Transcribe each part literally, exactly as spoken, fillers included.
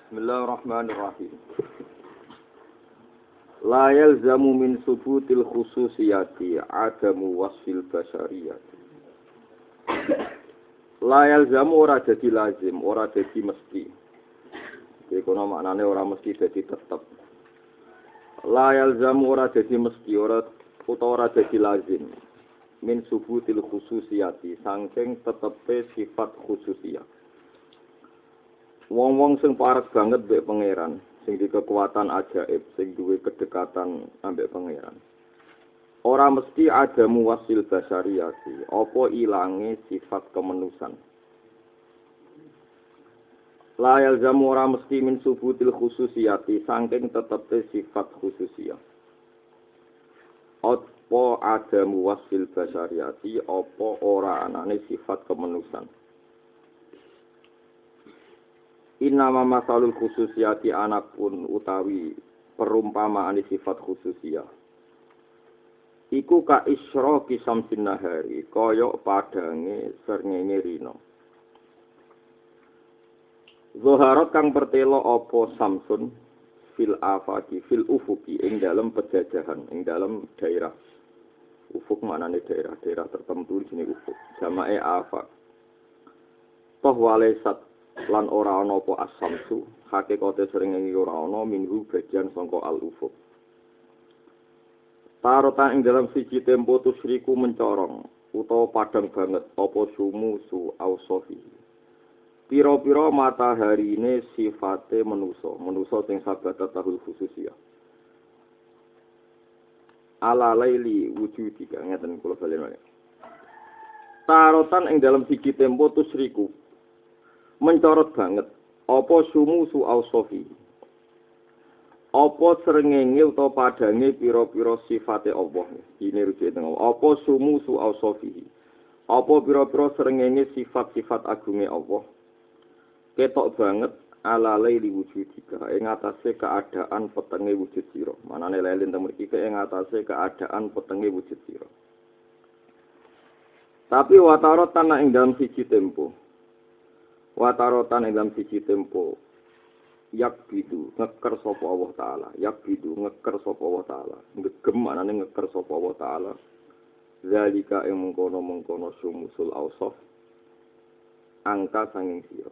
Bismillahirrahmanirrahim. La yalzamu min subutil khususiyati adamu wasfil basyariyati. La yalzamu ora jadi lazim, ora jadi mesti. Iki kono maknane ora mesti jadi tetep. La yalzamu ora jadi mesti, ora utawa ora jadi lazim. Min subutil khususiyati, saking tetepe sifat khususiyah. Wong-wong sing parek banget mbek pangeran, sing di kekuatan ajaib, sing duwe kedekatan ambek pangeran. Ora mesti ada muwasil basyariyati, apa ilange sifat kemanusan. La yalzamu ora mesti min subutil khususiyati, saking tetepe sifat khususiyah. Apa ada muwasil basyariyati, apa ora anane sifat kemanusan. Innama masalul khususiyati anak pun utawi perumpamaan sifat khususiyah. Iku ka isra kisam sinahari, koyok padange srengenge rino. Zoharot kang pertelo opo samsun fil afaki, fil ufuki, ing dalam penjajahan, ing dalam daerah. Ufuk maknane daerah, daerah tertentu di sini ufuk. Jamae afak. Toh walesat lan ora ana apa asamsu hakikate srengenge ora ana minhu bagian sangka al-ufuk. Tarota ing dalam siji tempo tusriku mencorong utawa padang banget apa sumu su ausofi. Pira-pira mataharine sifate manusa, manusa sing sabata tahul khususiyah. Ala laili wujudika ngeten kula balen. Tarotan ing dalam siji tempo tusriku mencorot banget apa sumu su ausofi, apa srengenge utawa padange pira-pira sifate Allah. Ini rujuk teng apa sumu su ausofi, apa pira-pira srengenge sifat-sifat agunge Allah ketok banget ala laili wujudika ing atase keadaan petenge wujud sira. Manane lelin teng mriki ing atase keadaan petenge wujud sira. Tapi watarotan ing dalam siji tempo Watarotan ing dalam siji tempo yak bidu ngeker sapa Allah taala, yak bidu ngeker sapa Allah taala, ngegem manane ngeker sapa Allah taala. Zalika ing mengkono-mengkono sumusul ausaf angka sanging sira.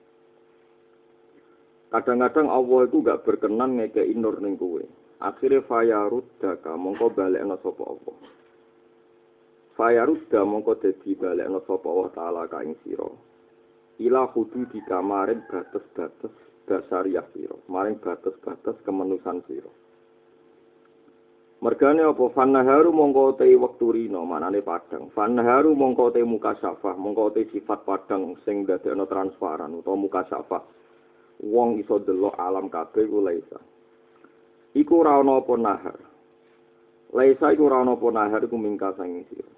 Kadang-kadang Allah itu enggak berkenan ngekei nur ning kowe. Akhire fayarudaka mongko balekna sapa Allah. Fayarudda mongko dadi balekna sapa Allah taala ka ing sira. Ila hudu di kamarin batas-batas dasariah siro, maring batas-batas kemanusan siro. Mergane apa fannaharu mongko te wektu rino, manane padang. Fannaharu mongko te mukasyafah, mongko te sifat padang sing dadekno transparan utawa mukasyafah. Wong iso delok alam kabeh ku laisa. Iku ora ana apa nahar. Laisa iku ora ana apa nahar iku mingka sanging sira.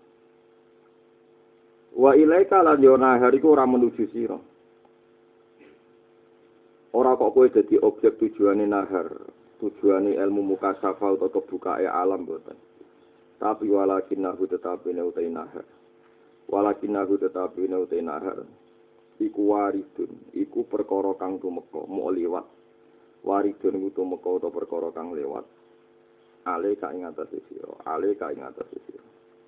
Wa ilaika lan yo nahar iku ora menuju sira. Ora kok kowe dadi objek tujuane nahar, tujuane ilmu mukasyafah utawa kebukae alam boten. Tapi walakinahu tetapi neutai nahar. Walakinahu tetapi neutai nahar. Iku waridun, iku perkara kang tumeka, mok liwat. Waridun iku tumeka utawa perkara kang lewat. Ale ka ing atase sira, ale ka ing atase sira.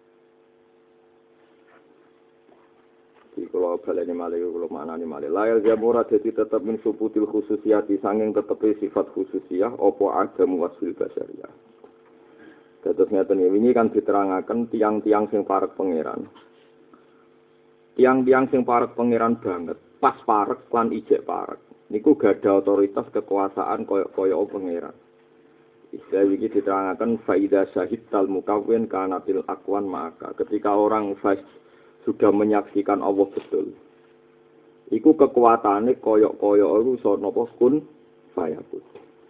Kalau baleni malih kula maknani malih layal jamura dadi tetep min subutil khususiyati sanging tetepe sifat khususiyah apa agamu wasil basyariyah. Dados ngeten ini kan diterangaken tiang-tiang sing parek pangeran. Tiang-tiang sing parek pangeran banget, pas parek lan ijek parek. Niku gadah otoritas kekuasaan koyo-koyo pangeran. Istilah iki diterangaken faida syahidal mukawwin kanatil aqwan maka. Ketika orang fas sudah menyaksikan Allah betul. Iku kekuatane koyok-koyok iku iso napa kun fayakun.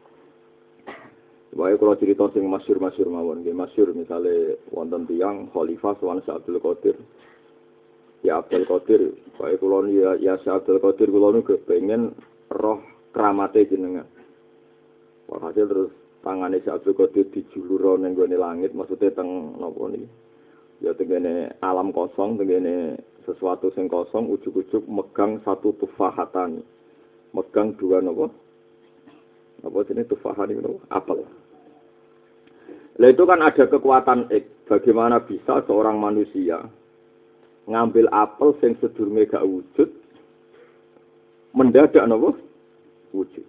Wae kula cerita sing masyhur-masyhur mawon nggih, masyhur misale wonten tiyang Khalifah Sultan Abdul Qadir. Ya Abdul Qadir, wae kula ya ya Abdul Qadir kula nu kepengin roh kramate jenengan. Walhasil terus tangane Abdul Qadir dijulur ning gone langit, maksudnya teng napa niki? Ya tengene alam kosong, tengene sesuatu sing kosong, ujuk-ujuk megang satu tufahatan. Megang dua napa? Apa jenis tufahan itu? Apel. Lah itu kan ada kekuatan X. Bagaimana bisa seorang manusia ngambil apel yang sedurunge gak wujud, mendadak napa? Wujud.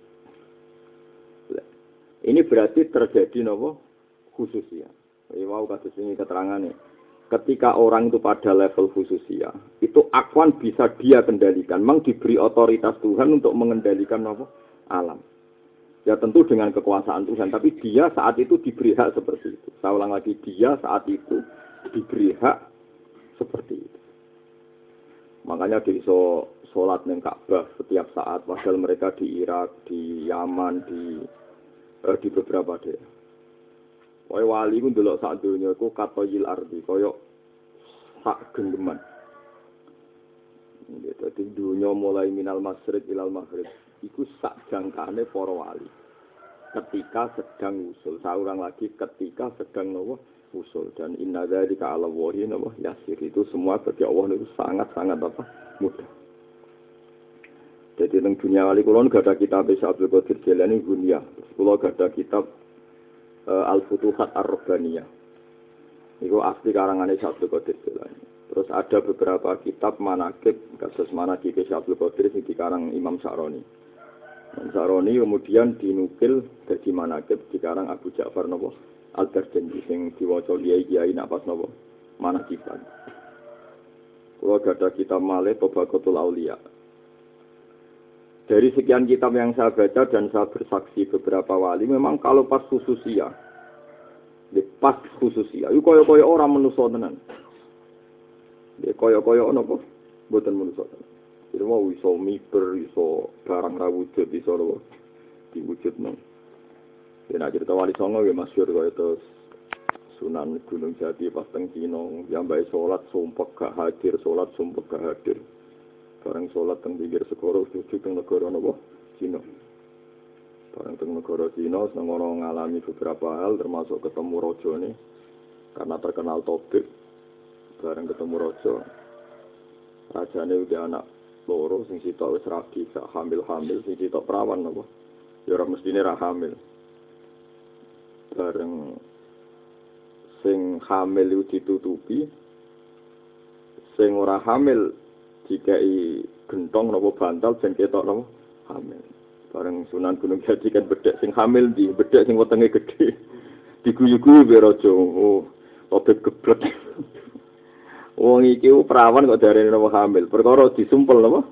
Ini berarti terjadi napa? Khususia. Ya mau kasus ini keterangannya. Ketika orang itu pada level khususia, itu akwan bisa dia kendalikan. Memang diberi otoritas Tuhan untuk mengendalikan napa? Alam. Ya tentu dengan kekuasaan Tuhan, tapi dia saat itu diberi hak seperti itu. Saya ulang lagi, dia saat itu diberi hak seperti itu. Makanya di so, sholat neng Ka'bah setiap saat, padahal mereka di Irak, di Yaman, di eh, di beberapa daerah. Kaya wali ku ndelok sak donya iku katoyil ardi, kaya sak genggeman. Gitu, di dunia mulai minal masyriq ilal maghrib. Iku sak jangkane para wali. Ketika sedang usul, seorang lagi ketika sedang nopo usul dan inna dzalika 'ala Allahi nopo yasir. Itu semua bagi Allah itu sangat-sangat apa? Mudah. Jadi teng dunia wali kula gak ada kitab Abdul Qadir Jailani Gunyah. Kula gak ada kitab uh, Al-Futuhat Ar-Rabbaniyah. Iku asli karangane Abdul Qadir Jailani. Terus ada beberapa kitab manaqib kasus manaqib Abdul Qadir sing dikarang Imam Sa'roni. Imam Sa'roni kemudian dinukil dari manaqib dikarang Abu Ja'far napa Al-Garjandi sing diwaca kiai-kiai napas napa manaqiban. Kula gadah kitab malih Tabaqatul Auliya. Dari sekian kitab yang saya baca dan saya bersaksi beberapa wali memang kalau pas khususia di pas khususia iku kaya-kaya ora manusa tenan. Dia kaya-kaya ono apa? Mboten manusa. Jadi mau iso miber, iso barang ra wujud, iso lho diwujudno. Yen aja cerita wali songo ya masyhur kaya terus Sunan Gunung Jati pas teng Cina, yambae salat sumpek gak hadir, salat sumpek gak hadir. Bareng salat teng pinggir segara sujud teng negara napa? Cina. Bareng teng negara Cina seneng ono ngalami beberapa hal termasuk ketemu rajane karena terkenal topik. Bareng ketemu raja, rajane udah anak loro, sing sitok wis rabi, sak hamil-hamil, sing sitok perawan apa? Ya ora mestine ra hamil. Bareng sing hamil itu ditutupi, sing ora hamil dikai gentong napa bantal ben ketok napa hamil. Bareng Sunan Gunung Jati kan bedhek sing hamil di bedhek sing wetenge gedhe. Diguyu-guyu be raja. Oh, obet geblek. Wong iki perawan kok darene napa hamil. Perkara disumpel napa?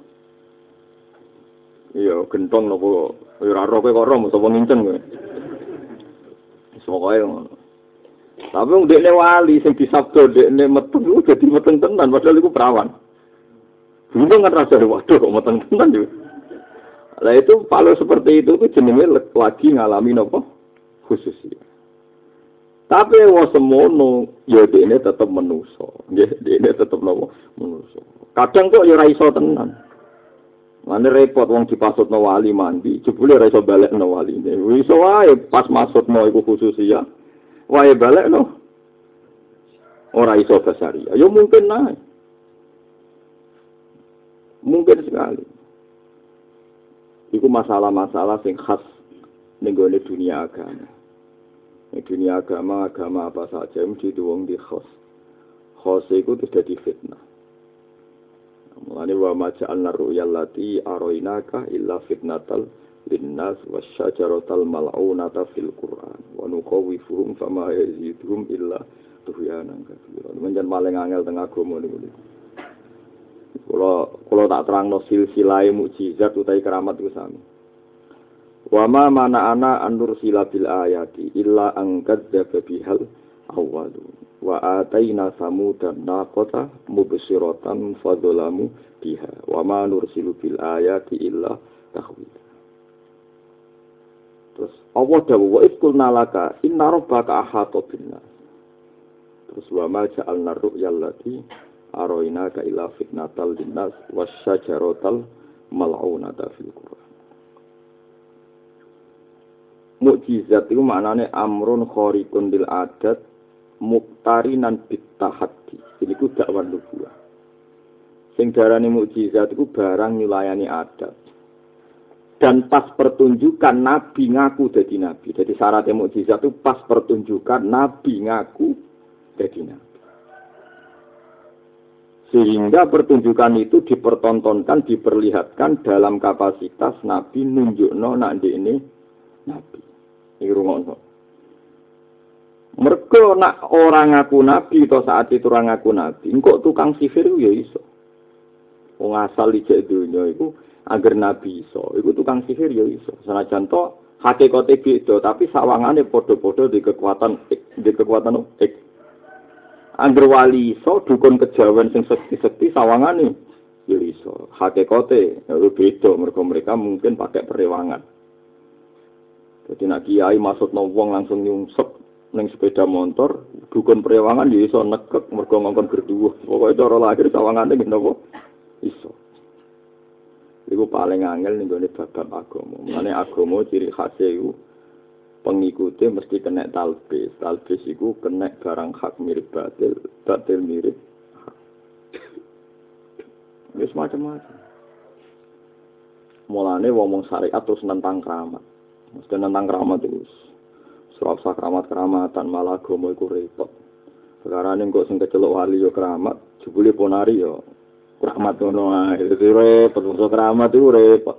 Iya, gentong napa ora ro kowe kok ro sapa ngincen kowe. Pokoke ngono. Tapi wong dekne wali sing disabdo dekne meteng iku dadi meteng tenan padahal iku perawan. Bingung kan rasa waduh kok meteng tenan yo. Lah itu kalau seperti itu itu jenenge lagi ngalami napa? Khususi. Tapi wong semono ya dene tetep manusa. Nggih, dene tetep napa? Manusa. Kadang kok ya ora iso tenan. Mane repot wong dipasutno wali mandi, jebule ora iso balekno waline. Iso wae pas maksudno iku khusus ya. Wae balekno. Ora iso basaria. Ya mungkin nae. Mungkin sekali. Iku masalah-masalah sing khas ning gone dunia agama. Di dunia agama, agama apa saja mesti diwong di khos. Khos itu terjadi fitnah. Mulane wa ma ja'alna ru'yal lati arainaka illa fitnatal linnas wasyajaratal mal'unata fil Qur'an wa nuqawifuhum fama yazidhum illa tuhyanan katsira. Menjen paling angel teng agama niku. Kula kula tak terangno silsilah mukjizat utawi keramat iku sami. Wa ma mana'ana an-nur sila bil ayati illa an kadzdzaba bihal awwalu wa ataina samudan naqata mubsiratan fadzalamu biha wa ma nursilu bil ayati illa tahwil. Terus Allah dawuh wa isqulna laka inna rabbaka ahata binnas. Terus wa ma ja'alna ru'yal lati arainaka illa fitnatal linnas wasyajaratal mal'unata fil Qur'an. Mukjizat itu maknanya amrun khariqun lil adat muqtarinan bitahaddi. Ini ku dakwah nubuwah. Sing darane mukjizat iku barang nyulayani adat. dan pas pertunjukan Nabi ngaku jadi Nabi. Jadi syaratnya mukjizat itu pas pertunjukan Nabi ngaku jadi Nabi. Sehingga pertunjukan itu dipertontonkan, diperlihatkan dalam kapasitas Nabi nunjukno nak ini Nabi. Iki rungokno. Mergo nak orang ngaku Nabi atau saat itu orang ngaku Nabi, engkau tukang sihir ya iso. Wong asal ijek dunya iku agar Nabi iso, iku tukang sihir ya iso. Senajan to hakikate beda, tapi sawangane padha-padha di kekuatan di kekuatan ek. Angger wali iso dukun kejawen sing sekti-sekti sawangane ya iso. Hakikate ya beda, mergo mereka mungkin pakai perewangan. Jadi nak kiai maksudno wong langsung nyungsep ning sepeda motor, dukun perewangan ya iso nekek mergo ngongkon berduwuh. Pokoke cara lahir sawangane ngene apa? Iso. Iku paling angel ning gone bab agama. Mulane agama ciri khase iku pengikute mesti kena talbis. Talbis iku kena barang hak mirip batil, batil mirip hak. Wis macam-macam. Mulane wong syariat terus nentang keramat. Mesti nentang keramat terus. Surah keramat-keramatan malah agama iku repot. Sekarang ini kok sing kecelok wali yo keramat, jebule ponari yo keramat ngono ae. Dadi repot, kok keramat itu repot.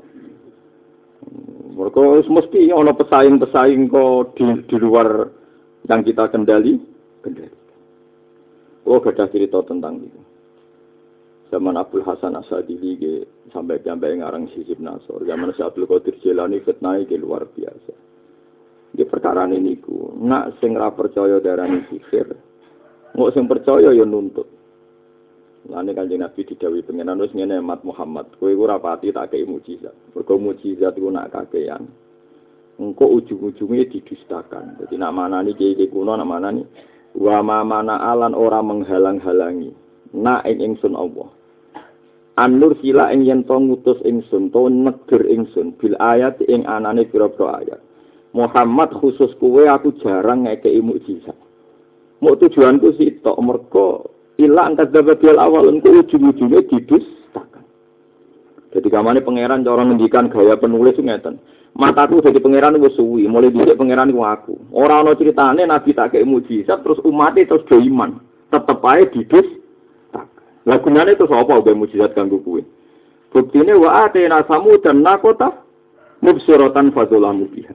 Mergo wis mesti ana pesaing-pesaing kok di, di luar yang kita kendali, kendali. Oh, gadah cerita tentang itu. Zaman Abdul Hasan Asadili ke sampai sampai ngarang Sisib Nasor. Zaman Syekh Abdul Qadir Jilani fitnah ke luar biasa. Di perkara ini ku, nak sing ra percaya darani sihir, ngok sing percaya ya nuntut. Lane Kanjeng Nabi didhawuhi pengenan wis ngene Mat Muhammad, kowe ora pati tak kei mukjizat. Mergo mukjizat iku nak kakean. Engko ujung-ujunge didustakan. Dadi nak manani kiai kuno nak manani wa ma mana alan ora menghalang-halangi. Nak ing ingsun Allah. An-nur sila ing yen to ngutus ingsun to neger ingsun bil ayat ing anane pira-pira ayat. Muhammad khusus kowe aku jarang ngekeki mukjizat. Mau tujuanku sitok mergo ilang kadzdzabal awal engko ujung-ujunge didustakan. Jadi kamane pangeran cara ngendikan gaya penulis ngeten. Mataku dadi pangeran wis suwi, mulai dhisik pangeran iku aku. Ora ana critane nabi tak kei mukjizat terus umat terus do iman. Tetep ae didustakan. Lah gunane terus apa gawe mukjizat kanggo kowe? Buktine wa atena samud dan nakota mubsiratan fadzulamu biha.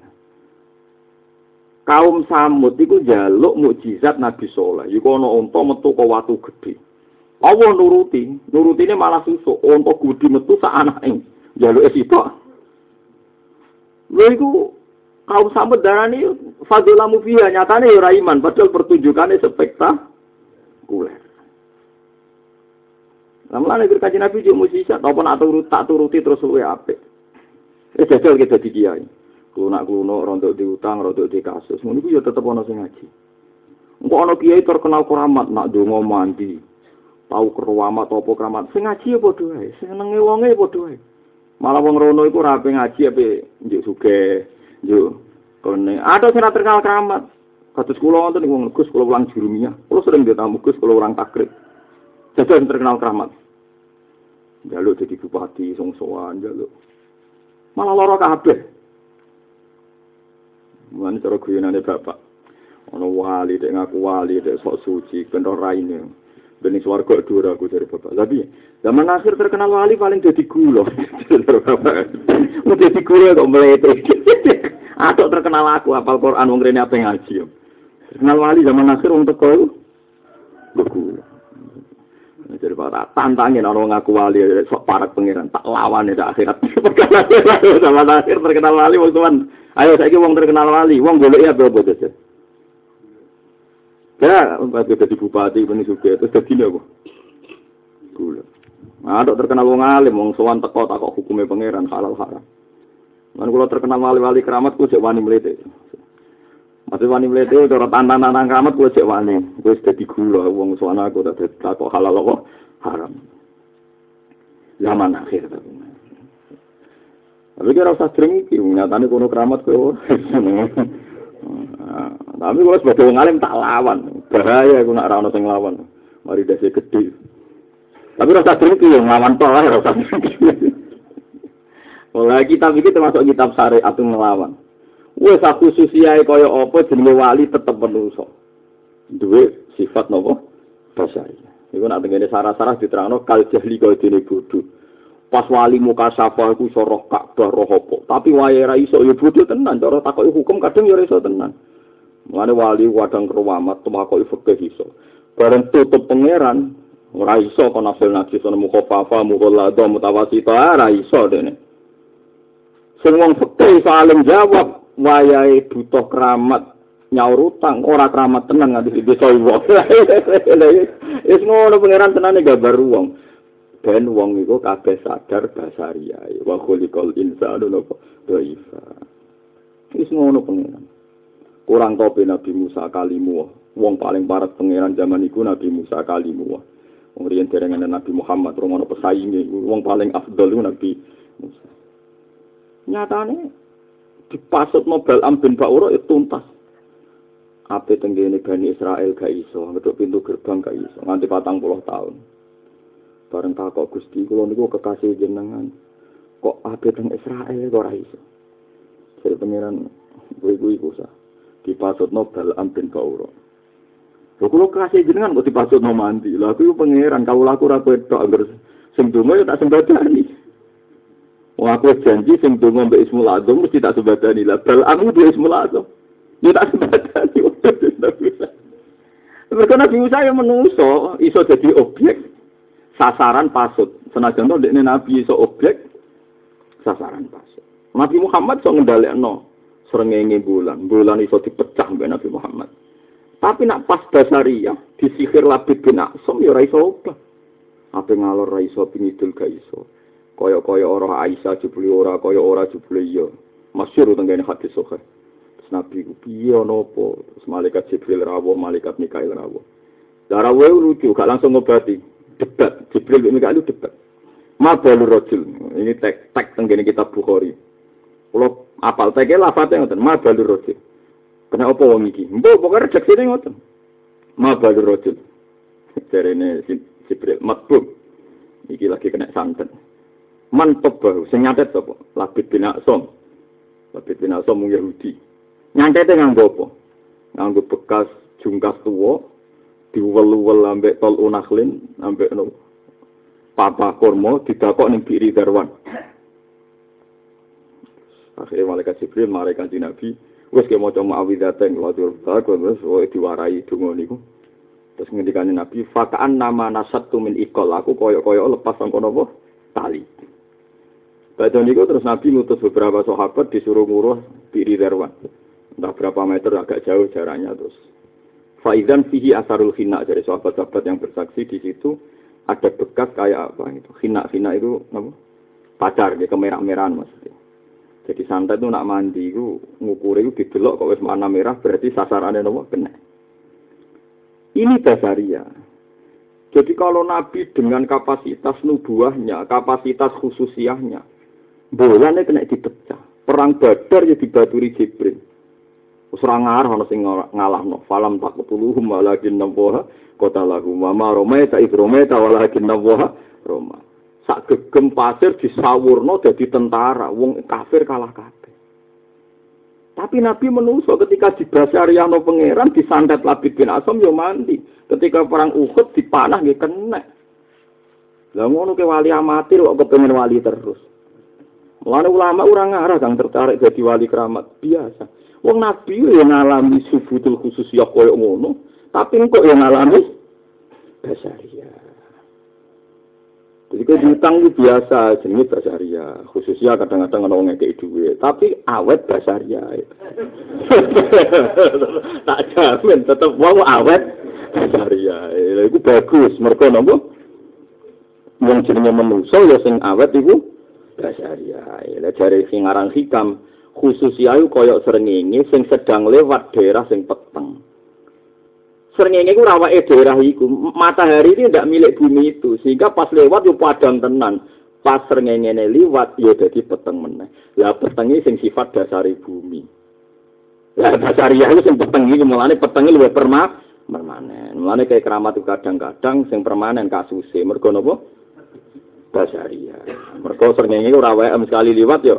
Kaum Samud iku njaluk mukjizat Nabi Saleh. Iku ana unta metu ka watu gedhe. Allah nuruti, nurutine malah susuk. Unta gedhe metu sak anake. Njaluke sitok. Lha iku kaum Samud darani fadzulamu fiha, nyatane ya ora iman, padahal pertunjukane spektakuler. Lamane iki Kanjeng Nabi yo mukjizat, apa nak turut tak turuti terus luwe apik. Wis jajal kita dadi kiai. Klunak-klunak rontok diutang, rontok di kasus. Ngono iku ya tetep ana sing ngaji. Engko ana kiai terkenal keramat nak donga mandi. Tau keramat apa keramat. Sing ngaji ya padha wae, senenge wonge ya padha wae. Malah wong rono iku ora ape ngaji ape njuk sugih, njuk kene. Ada sing terkenal keramat. Kados kula wonten wong Gus kula ulang jurumiyah. Kula sering ditamu Gus kula orang takrib. Jadi terkenal keramat. Jaluk jadi bupati songsoan jaluk. Malah lara kabeh. Mulane cara guyonane bapak. Ana wali dek ngaku wali dek sok suci ben ora raine. Ben swarga dhuwur aku dari bapak. Tapi zaman akhir terkenal wali paling dadi gula. Mau dadi gula kok mlete. Atok terkenal aku hafal Quran wong rene ape ngaji. Terkenal wali zaman akhir wong teko iku gula. Jadi para tantangin orang ngaku wali sok parak pangeran tak lawan ya akhirat. Zaman akhir terkenal wali wong tuan. Ayo saiki wong terkenal wali, wong goleki apa apa saja. Ya, bagi dadi bupati ben sugih terus dadi apa? Gula. Nah, dok terkenal wong alim, wong sowan teko takok hukume pangeran halal haram. Lan kula terkenal wali-wali keramat ku cek wani mlete. Masih wani mlete cara tantan-tantan keramat ku cek wani. Wis dadi gula wong sowan aku tak takok halal apa haram. Zaman akhir ta. Tapi kira usah drengki, nyatane kono keramat kowe. Tapi kalau sebagai wong alim tak lawan, bahaya aku nak ra ono sing lawan. Mari dasi gede. Tapi rasa drengki yo nglawan to ora rasa. Mulai kitab iki termasuk kitab syariat ngelawan. Wes aku susiae kaya apa jenenge wali tetep menungso. Duwe sifat napa? Basari. Iku nek tengene sarah-sarah diterangno kal jahli kaya dene bodho. Pas wali muka sapa iku iso roh Ka'bah roh apa. Tapi wae ra iso ya bodho tenan, cara takoki hukum kadang ya iso tenan. Mulane wali kadang keramat takoki fikih iso. Bareng tutup pangeran ora iso kono hasil najis ana mukhafafa mukhalladha mutawasita ora iso dene. Sing wong fikih iso alim jawab wayahe butuh keramat nyaur utang ora keramat tenan nganti desa wong. Wis ngono pangeran tenane gambar wong. Ben wong iku kabeh sadar basaria. Wa khuliqal insanu napa dhaifa. Wis ngono pangeran. Kurang tope Nabi Musa kalimu. Wong paling parek pangeran zaman iku Nabi Musa kalimu. Wong riyen derengan Nabi Muhammad romono pesainge wong paling afdal iku Nabi Musa. Nyatane dipasut Nobel Am bin Ba'ura itu tuntas. Ape tenggene Bani Israel gak iso, ngeduk pintu gerbang gak iso, nganti patang puluh tahun. Bareng takok Gusti, kula niku kekasih jenengan. Kok ape teng Israel kok ora iso? Jadi pangeran kuwi-kuwi kuwi dipasut Nobel Am bin Ba'ura. Lho kula kekasih jenengan kok dipasut no mandi. Lha aku pangeran kawula aku ora ketok angger sing donga ya tak sembadani. Wong aku janji sing donga mbek Ismul Azam mesti tak sembadani. Lah bal aku dhewe Ismul Azam. Ya tak sembadani. Mereka Nabi Musa yang menungso iso jadi objek sasaran pasut. Senajan to dekne Nabi iso objek sasaran pasut. Nabi Muhammad iso ngendhalekno srengenge bulan. Bulan iso dipecah mbek Nabi Muhammad. Tapi nak pas Basariyah disihir Labid bin Aqsam ya ora iso obah. Ape ngalor ra iso pingidul ga iso. Kaya-kaya ora Aisyah jebule ora kaya ora jebule iya. Masyhur tengene hadis sahih. Terus Nabi ku piye ana apa? Terus malaikat Jibril rawuh, malaikat Mikail rawuh. Lah rawuh lucu, gak langsung ngobati. Debat, Jibril bin Mikail debat. Ma balur rajul. Ini tek tek tengene kitab Bukhari. Kulo apal teke lafate ngoten, ma balur rajul. Kena apa wong iki? Mbok pokoke rejeksine ngoten. Ma balur rajul. Jarene Jibril matbub. Iki lagi kena santet. Mantep baru, sing nyantet sapa? Labid bin Aqsam. Labid bin Aqsam wong Yahudi. Nyantete nganggo apa? Nganggo bekas jungkas tuwa, diwel-wel ambek tol unakhlin, ambek no papa kurma didakok ning Biri Darwan. Akhire malaikat Jibril mare Kanjeng Nabi, wis ke maca ma'awidzaten ladur bagus wis diwarai donga niku. Terus ngendikane Nabi, "Faka'an nama nasattu min iqal." Aku koyo-koyo lepas sangka napa? Tali. Pada niku terus Nabi ngutus beberapa sahabat disuruh nguruh Biri Darwan. Entah berapa meter agak jauh jaraknya terus. Faizan fihi asarul khina dari sahabat-sahabat yang bersaksi di situ ada bekas kayak apa itu khina-khina itu apa? Pacar gitu kemerah-merahan maksudnya. Jadi santet itu nak mandi itu ngukur itu didelok kok wis warna merah berarti sasarannya napa kena. Ini Basaria. Jadi kalau Nabi dengan kapasitas nubuahnya, kapasitas khususiahnya, bolanya kena dipecah. Perang Badar ya dibaturi Jibril. Ora ngarah ana sing ngalahno. Falam taqtuluhum walakin nawaha qatalahum wa ma ramaita id ramaita walakin nawaha rama. Sak gegem pasir disawurno dadi tentara, wong kafir kalah kabeh. Tapi Nabi menungso ketika dibasariano pangeran disantet Labid bin Aqsam yo mandi. Ketika perang Uhud dipanah nggih kena. Lah ngono ke wali amatir kok kepengin wali terus. Mulane ulama ora ngarah kang tertarik jadi wali keramat biasa. Wong Nabi yo ngalami subutul khususiyah koyo ngono, tapi kok yo ngalami basaria. Jadi kok diutang itu biasa, jenenge basaria. Khususnya kadang-kadang ana wong ngekeki dhuwit, tapi awet basaria. Tak jamin tetep wong awet basaria. Lha iku bagus, mergo napa? Wong jenenge manungsa ya sing awet iku basaria. Lah jare sing aran hikam khususnya ayu koyok srengenge sing sedang lewat daerah sing peteng. Srengenge ku rawake daerah iku, matahari ini tidak milik bumi itu, sehingga pas lewat yo padang tenan. Pas srengenge liwat yo dadi peteng meneh. Lah petenge sing sifat dasari bumi. Lah dasariah itu sing peteng iki mulane petenge luwih perma permanen. Mulane kaya keramat kadang-kadang sing permanen kasuse. Mergo napa? basaria. Mergo srengenge ora wae sekali liwat yo.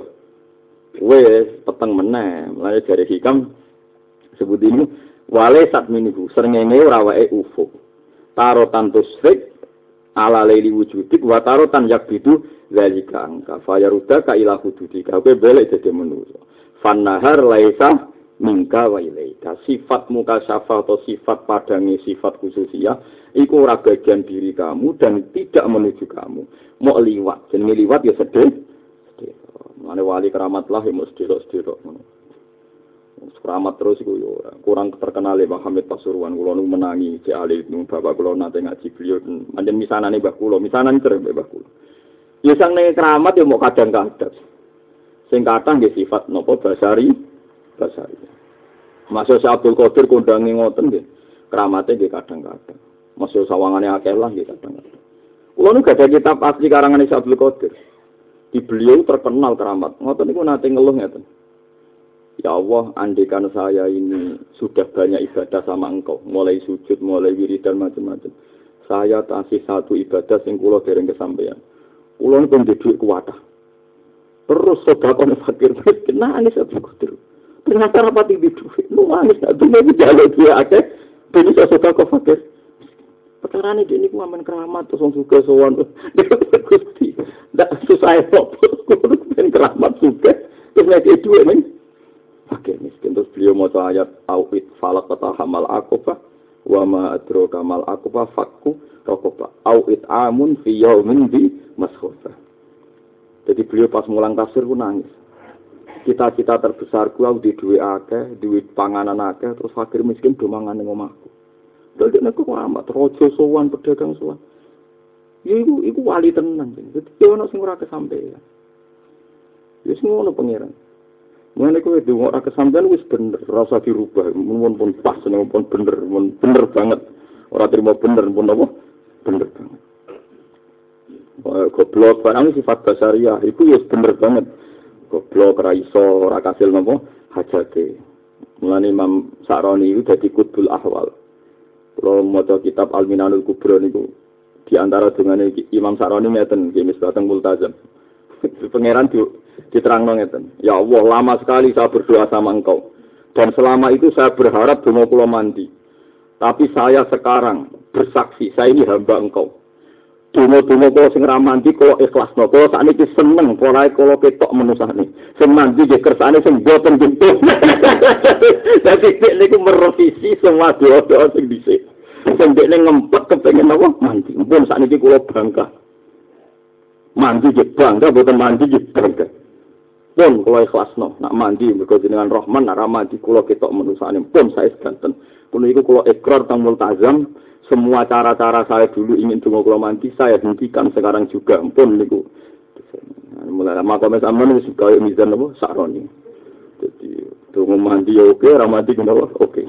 Wes peteng meneh. Mulane jare hikam sebut ini wale sat minihu srengenge ora wae ufuk. Tarotan tusrik ala laili wujudik wa tarotan yakbidu zalika angka fayaruda ka ila hududika kowe balik dadi manusa. Fanahar laisa mingka wa ilaika sifat muka syafa atau sifat padangi sifat khususiyah iku ora bagian diri kamu dan tidak menuju kamu mau liwat jenenge liwat ya sedih mane wali keramat lah ya mesti sedherok ngono keramat terus iku yo ora kurang terkenal ya Muhammad Pasuruan kula nu menangi Cek Ali nu bapak kula nate ngaji beliau manjen misanane mbah kula misanan terus mbah kula ya sang nek keramat ya mau kadang-kadang sing kathah nggih sifat napa basari basari. Masuk Syekh Abdul Qadir kondange ngoten nggih. Keramate nggih kadang-kadang. Masuk sawangane akeh lah nggih kadang-kadang. Kulo nu gak ada kitab asli karangan Syekh Abdul Qadir. Di beliau terkenal keramat. Ngoten niku nate ngeluh ngeten. Ya Allah, andekan saya ini sudah banyak ibadah sama Engkau, mulai sujud, mulai wiridan macam-macam. Saya tasih satu ibadah sing kula dereng kesampaian. Kulo niku ndek dhuwit kuwatah. Terus sedekah fakir kena anis Abdul Qadir. Ternyata rapati di duit. Lu manis tak dunia itu jalur dia akeh. Ini saya sedekah fakir. Perkara ini dia ini aman keramat terus juga sowan. Gusti. Ndak susah kok. Ben keramat juga. Terus nek itu ning fakir miskin terus beliau maca ayat awit falaq hamal aqaba wa ma adraka mal aqaba fakku raqaba awit amun fi yaumin bi maskhufah. Jadi beliau pas mulang tafsir pun nangis. Cita-cita terbesar ku aku di duit akeh, duit panganan akeh, terus fakir miskin do mangan ning omahku. Dadi nek kok amat rojo sowan pedagang sowan. Ya iku iku wali tenan. Dadi ono sing ora kesampaian. Wis ngono pangeran. Mulane kowe donga ora kesampaian wis bener, rasa dirubah, mun pun pas, pun bener, mun bener banget. Ora terima bener pun apa? Bener banget. Goblok barang sifat basariah itu ya bener banget. Goblok ra iso ora kasil napa hajate. Mulane Imam Sa'roni itu dadi kutbul ahwal. Kalau maca kitab Al-Minanul Kubra niku di antara dungane Imam Sa'roni ngeten nggih misbateng multazam. Pangeran di diterangno ngeten. Ya Allah, lama sekali saya berdoa sama Engkau. Dan selama itu saya berharap donga kula mandi. Tapi saya sekarang bersaksi, saya ini hamba Engkau. Dungo-dungo kalau sing ramanti kalau ikhlasno kalau sakniki seneng polahe kalau ketok menusane sing mandi nggih kersane sing boten bentuk dadi nek niku merevisi semua doa-doa sing dhisik sing dekne ngempet kepengin apa mandi pun sakniki kula bangga mandi nggih bangga boten mandi nggih bangga pun kula ikhlasno nak mandi mergo jenengan Rahman nak mandi kula ketok menusane pun saya sedanten kulo iku kula ikrar tang multazam. Semua cara-cara saya dulu ingin tunggu kula mandi saya hentikan sekarang juga pun niku. Mulai makame sampean wis kaya mizan apa Sa'roni. Jadi tunggu mandi oke, ra mandi kenapa? Oke.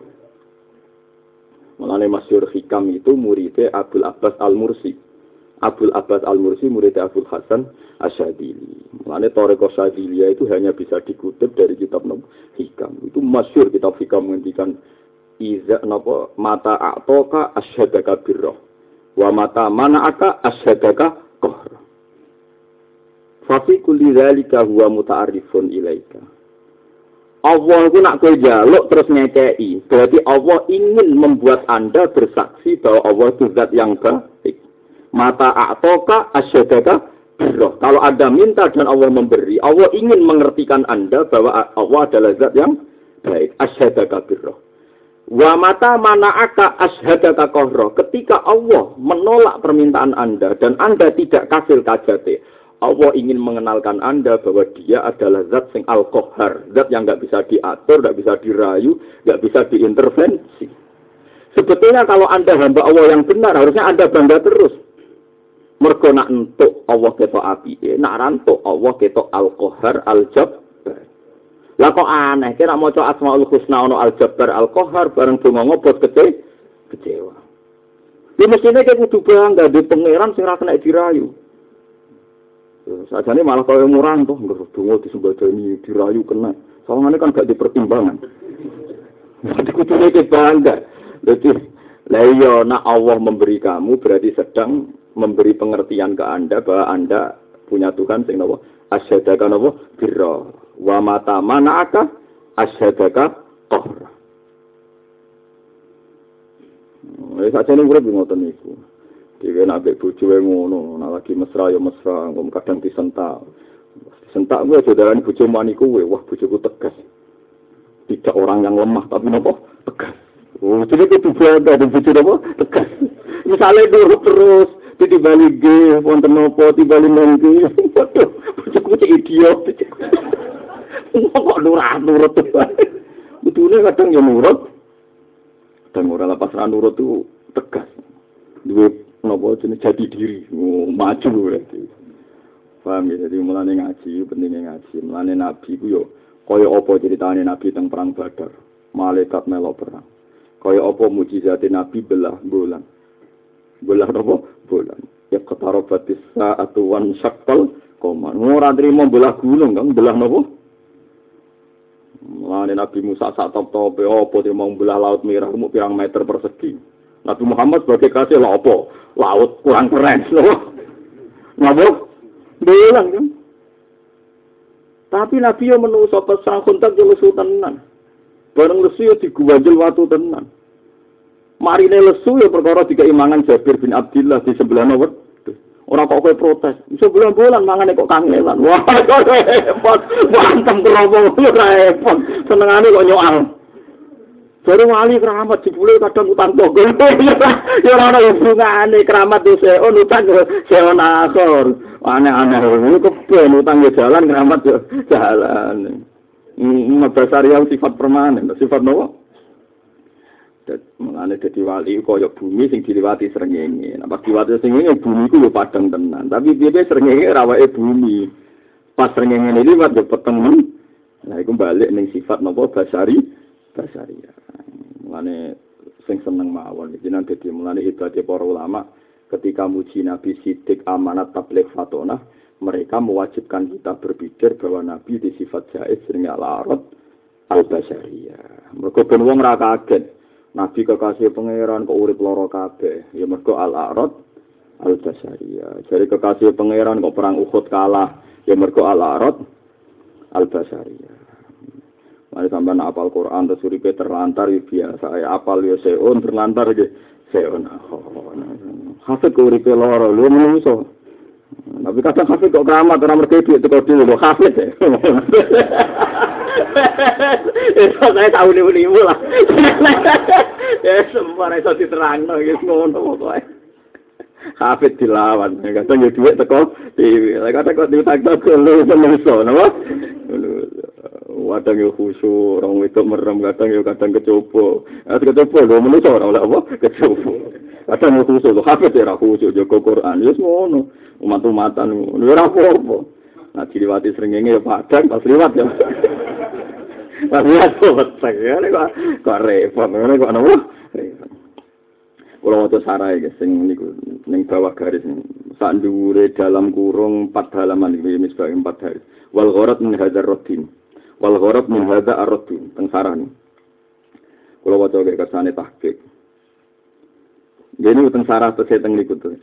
Mulane masyhur hikam itu muridnya Abdul Abbas Al-Mursi. Abdul Abbas Al-Mursi muridnya Abdul Hasan Asyadili. Mulane Thariqah Syadiliyah itu hanya bisa dikutip dari kitab hikam. Itu masyhur kitab hikam menghentikan iza napa mata a'toka asyhadaka birra wa mata mana'aka asyhadaka qahr fa fi kulli dzalika huwa muta'arrifun ilaika. Allah itu nak kowe njaluk terus ngekeki berarti Allah ingin membuat Anda bersaksi bahwa Allah itu zat yang baik. Mata a'toka asyhadaka birra, kalau Anda minta dan Allah memberi, Allah ingin mengertikan Anda bahwa Allah adalah zat yang baik. Asyhadaka birra wa mata mana'aka asyhadaka qahra, ketika Allah menolak permintaan Anda dan Anda tidak kasil kajate, Allah ingin mengenalkan Anda bahwa dia adalah zat sing al-qahhar, zat yang enggak bisa diatur, enggak bisa dirayu, enggak bisa diintervensi. Sebetulnya kalau Anda hamba Allah yang benar, harusnya Anda bangga terus. Mergo nak entuk Allah ketok apike, nak rantuk Allah ketok al-qahhar al-jabbar. Lah kok aneh, kira maca Asmaul Husna ono Al-Jabbar Al-Qahhar bareng donga ngobot kece kecewa. Iki mestine kek kudu bangga di pangeran sing ra kena dirayu. Sajane malah koyo murah toh, ngger donga disembadani dirayu kena. Sawangane kan gak dipertimbangan. Jadi kudu nek bangga. Dadi la iya nak Allah memberi kamu berarti sedang memberi pengertian ke Anda bahwa Anda punya Tuhan sing napa asyhadaka napa birra wa mata manaka asyhadaka qahra. Wis sajane urip ngoten niku. Dhewe nek bojoe ngono, nek lagi mesra ya mesra, ngom kadang disentak. Disentak kuwi aja darani bojo maniku kuwi, wah bojoku tegas. Tidak orang yang lemah tapi napa tegas. Oh, jadi itu bojo dan bojo napa tegas. Misale nurut terus, ditibali ge wonten napa tibali mengki. Waduh, bojoku cek idiot. Kok nurut-nurut. Betulnya kadang ya nurut. Dan ora lepas ra nurut itu tegas. Duwe napa jenenge jati diri, oh, maju berarti. Paham ya, jadi mulane ngaji, pentingnya ngaji. Mulane Nabi ku yo kaya apa ceritane Nabi teng perang Badar. Malaikat melok perang. Kaya apa mukjizate Nabi belah bulan. Belah apa? Bulan. Ya qatarabatis sa'atu wan syaqqal qamar. Ora trimo belah gunung, Kang, belah napa? Mulane Nabi Musa sak top-tope apa dia mau belah laut merah mu pirang meter persegi. Nabi Muhammad sebagai kasih lha apa? Laut kurang keren loh. Napa? Belang kan. Tapi Nabi yo menungso pesang kontak yo lesu tenan. Bareng lesu yo diguwanjel watu tenan. Marine lesu yo perkara dikai mangan Jabir bin Abdullah di sebelah nomor. Ora kok kowe protes. Iso bulan-bulan mangane kok kangelan. Wah, repot. Wantem kromo repot. Senengane kok nyoal. Jare wali keramat jebule kadang utang togel. Ya ora ana hubungane keramat yo seon utang seon akhir. Aneh-aneh keben utang yo jalan keramat yo jalan. Ini dasar yang sifat permanen, sifat nopo? Mulane dadi wali kaya bumi sing diliwati srengenge. Nek pas diliwati srengenge bumi ku yo padang tenan, tapi piye srengenge rawake bumi. Pas srengenge liwat yo peteng men. Nah iku balik ning sifat napa basari, basari. Mulane sing seneng mawon iki nang dadi mulane hebate para ulama ketika muji Nabi Siddiq amanat tabligh fatonah, mereka mewajibkan kita berpikir bahwa Nabi di sifat jaiz sering al-arad al-basariyah. Mergo ben wong ra kaget. Nabi kekasih pangeran kok urip lara kabeh. Ya mergo al-arad al-basariyah. Jadi kekasih pangeran kok perang Uhud kalah. Ya mergo al-arad al-basariyah. Mari sampean apal Quran terus uripe terlantar ya biasa. Ya apal ya seon terlantar iki seon. Hafid kok uripe lara lho menungso. Tapi kadang hafid kok keramat ora mergo duit teko dhewe lho hafid. Itu saya tahu nih lah. Ya semua itu diterangno wis ngono pokoke. Hafid dilawan, kadang yo duit teko dhewe. Kadang kok diutak-utak lho menungso, napa? Kadang yo khusyuk, orang itu merem, kadang yo kadang kecoba. Ah kecoba lho menungso ora oleh apa? Kecoba. Kadang yo khusyuk, hafid ora khusyuk jaga Quran. Wis ngono. Umat-umatan ngono ora apa-apa. Nah diliwati srengenge ya padang pas liwat ya. Pas liwat kok ya kok kok repot ngono kok napa? Repot. Kula waca sarai guys sing niku ning bawah garis sak dhuwure dalam kurung empat halaman iki misbah empat garis. Wal gharat min hadzal raddin. Wal gharat min hadza ar-raddin teng sarane. Kula waca ge kersane tahqiq. Dene teng sarah tese teng niku to.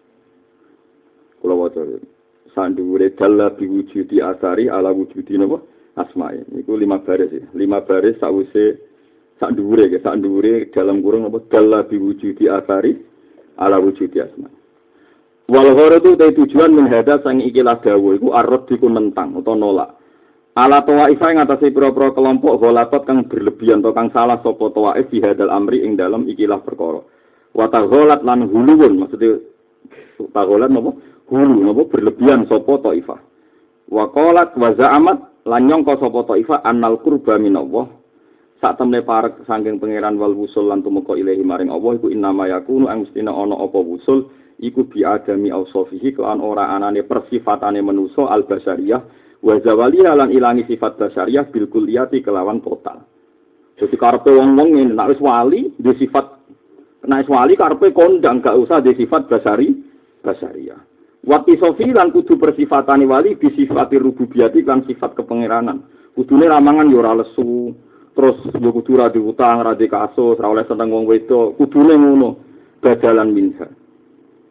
Kula waca sandure dalla biwujudi asari ala wujudi napa asma'i niku lima baris ya lima baris sawise sak dhuwure ya sak dhuwure dalam kurung apa dalla biwujudi asari ala wujudi asma'i wal gharadu te tujuan menghadap sang ikilah dawuh iku arad iku nentang utawa nolak ala tawaifah ing atase pira-pira kelompok golatot kang berlebihan atau kang salah sapa tawaif fi hadal amri ing dalam ikilah perkara wa taghalat lan huluwun maksudnya taghalat napa hulu napa berlebihan sapa taifah wa qalat wa za'amat lan nyangka sapa taifah annal qurba minallah sak temne parek saking pangeran wal wusul lan tumeka ilahi maring Allah iku innama yakunu ang mestina ana apa wusul iku bi adami ausofihi kelan ora anane persifatane manusa al basariyah wa zawali lan ilangi sifat basariyah bil kulliyati kelawan total. Jadi karepe wong-wong ngene nek wis wali di sifat nek wis wali karepe kondang gak usah di sifat basari basariyah. Wati sofi lan kudu persifatane wali disifati rububiyati lan sifat kepangeranan. Kudune ramangan yo ora lesu, terus yo kudu ra diutang, ra dikasus, ra oleh seneng wong wedok, kudune ngono. Badalan minha.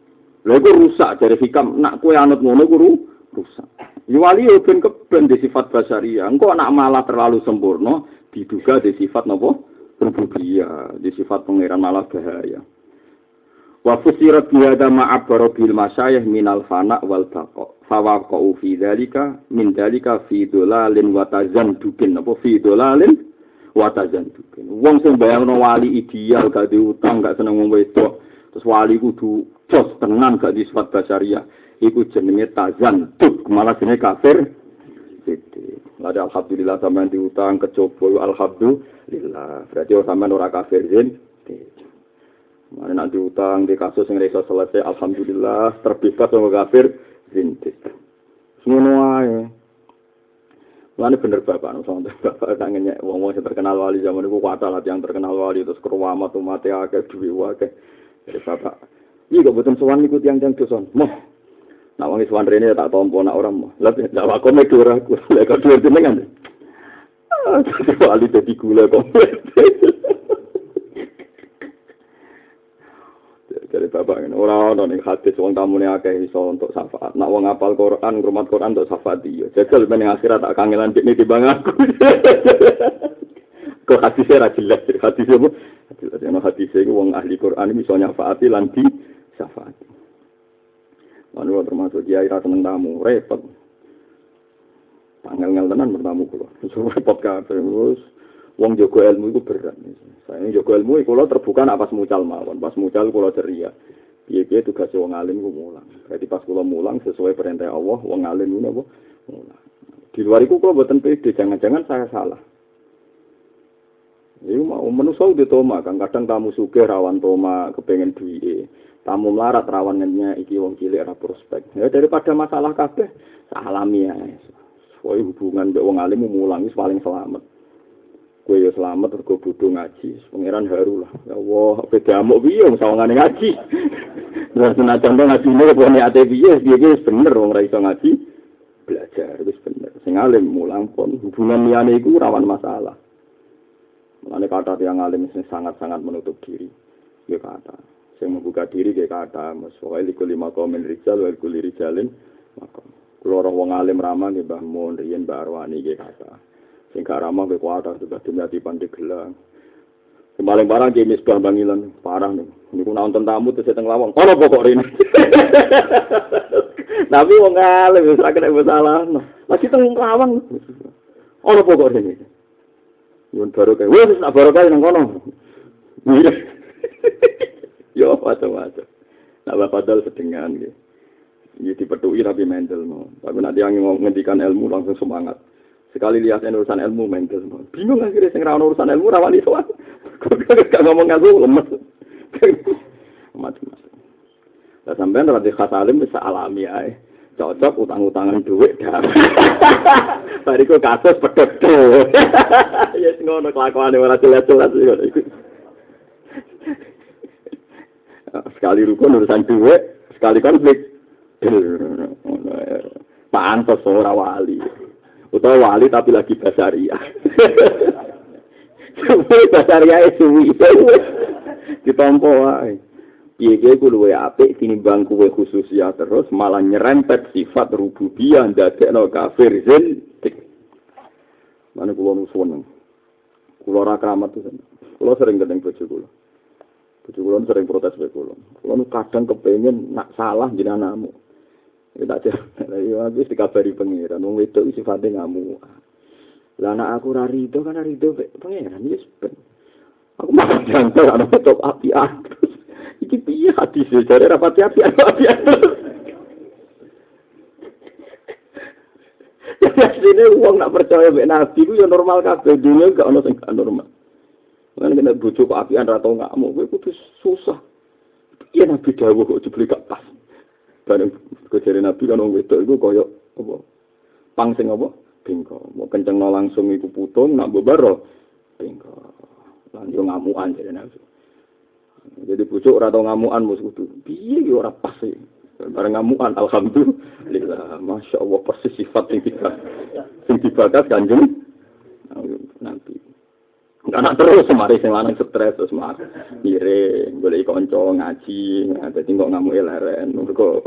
Lha iku rusak dari hikam nak kowe anut ngono iku rusak. Ya wali yo ben keben di sifat basaria. Engko nak malah terlalu sempurna diduga di sifat napa? Rububiyah, di sifat pangeran malah bahaya. Wa fusirat biada ma'abara bil masyayikh minal fana wal baqa. Fa waqa'u fi dzalika min dzalika fi dolalin wa tazandukin apa fi dolalin wa tazandukin. Wong sing bayangno wali ideal gak diutang gak seneng wong wedok. Terus wali kudu jos tenan gak di sifat basaria. Iku jenenge tazanduk, malah jenenge kafir. Lada alhamdulillah sampean diutang kecobol alhamdulillah. Berarti sampean ora kafir zin. Mane nek diutang di kasus sing iso selesai alhamdulillah terbebas wong kafir zin. Semono wae. Lane bener bapak, sampe bapak tak ngenyek wong-wong sing terkenal wali zaman iku kuatal yang terkenal wali terus keramat umate akeh duwe wae. Jadi bapak, iki kok boten sowan niku tiyang-tiyang dosa. Moh. Nak wong sowan rene tak tampa nak ora moh. Lah lak wakone ora aku. Lek kok dhuwur jenengan. Ah, wali dadi gula kok. Jadi bapak ini orang orang yang hadis wong tamune akeh iso untuk syafaat. Nak wong apal Quran, ngrumat Quran untuk syafaat dia. Jajal ben akhirat tak kangelan dikne timbang aku. Kok hadise ra jelas, hadise apa? Jelas ana hadise iku wong ahli Quran iso nyafaati lan di syafaati. Manu termasuk kiai ra seneng tamu, repot. Tanggal-tanggal tenan bertamu kula. Repot kabeh wis. Wong jaga ilmu itu berat. Saya jaga ilmu itu kalau terbuka nak pas mucal mawon. Pas mucal kalau ceria. Piye-piye tugas wong alim ku mulang. Berarti pas kula mulang sesuai perintah Allah, wong alim ku napa? Mulang. Di luar itu kalau mboten pede, jangan-jangan saya salah. Iku mau manusa udah toma kan kadang tamu sugih rawan toma kepengen duwike. Tamu melarat rawan ngenyek iki wong cilik ora prospek. Ya daripada masalah kabeh salami ae. Soale hubungan mbek wong alim mulang wis paling selamat. Kowe yo selamat mergo bodho ngaji, pangeran haru lah. Ya Allah, beda amuk piye wong sawangane ngaji. Lah senajan ngajine kok niate piye, piye wis bener wong ora iso ngaji, belajar wis bener. Sing alim mulang pun hubungan liyane iku rawan masalah. Mulane kata yang alim sing sangat-sangat menutup diri. Ya kata, sing membuka diri ge kata, mas wae liku lima komen rijal wa liku rijalin maka. Kulo ora wong alim ramah nggih Mbah Mun riyen Mbah Arwani ge kata. Sing gak ramah ke kuatar juga dunia di Pandeglang. Paling parah ki Misbah Bangilan, parah nih. Niku nonton tamu terus teng lawang. Ono pokok rene. Tapi wong alim wis ora kena masalah. Lagi teng lawang. Ono pokok rene. Yen baru kae, wis nak baru kae nang kono. Yo macam-macam. Nak padahal sedengan nggih. Iki dipethuki tapi mental no. Tapi nek yang ngendikan ilmu langsung semangat. Sekali lihat urusan ilmu mental semua. Bingung akhirnya sing ra urusan ilmu ra wani sowan. Kok ngomong aku lemes. Macam-macam. Lah sampean ra di khas alim bisa alami ae. Cocok utang-utangan dhuwit dah. Bariku kasus pedhot. Ya ngono kelakuane ora jelas-jelas iku. Sekali rukun urusan dhuwit, sekali konflik. Pantes ora wali. Utawa wali tapi lagi basaria. Suwi basaria suwi. Ditampa wae. Piye-piye ku luwe apik tinimbang kuwe khususiyah terus malah nyerempet sifat rububiyah ndadekno kafir zin. Mane kula nuwun. Kula ora kramat to. Kula sering gendeng bojo kula. Bojo kula sering protes wae kula. Kula kadang kepengin nak salah jenenganmu. Ya tak jare, ya wis dikabari pangeran, wong wedok sifate ngamuk. Lah anak aku ora rido kan rido pangeran wis ben. Aku malah jantar ana top api terus. Iki piye hadis jare ra pati api api. Ya sine wong nak percaya mek nabi ku ya normal kabeh, dunya gak ono sing gak normal. Kan nek bojo kok apian ra tau ngamuk, kowe kudu susah. Piye nabi dawuh kok jebule gak pas. Bareng kejere Nabi kan wong wedok iku kaya apa? Pang sing apa? Bengko. Mau kencengno langsung iku putung, nak mbaro bengko. Lan yo ngamukan jere Nabi. Jadi pucuk ora tau ngamukan mesti kudu. Piye yo ora pas e. Bareng ngamukan alhamdulillah. Masyaallah persis sifat sing dibahas. Sing dibahas Kanjeng Nabi. Karena terus semari sing lanang stres terus mar. Ire golek kanca ngaji, dadi kok ngamuk eleren. Mergo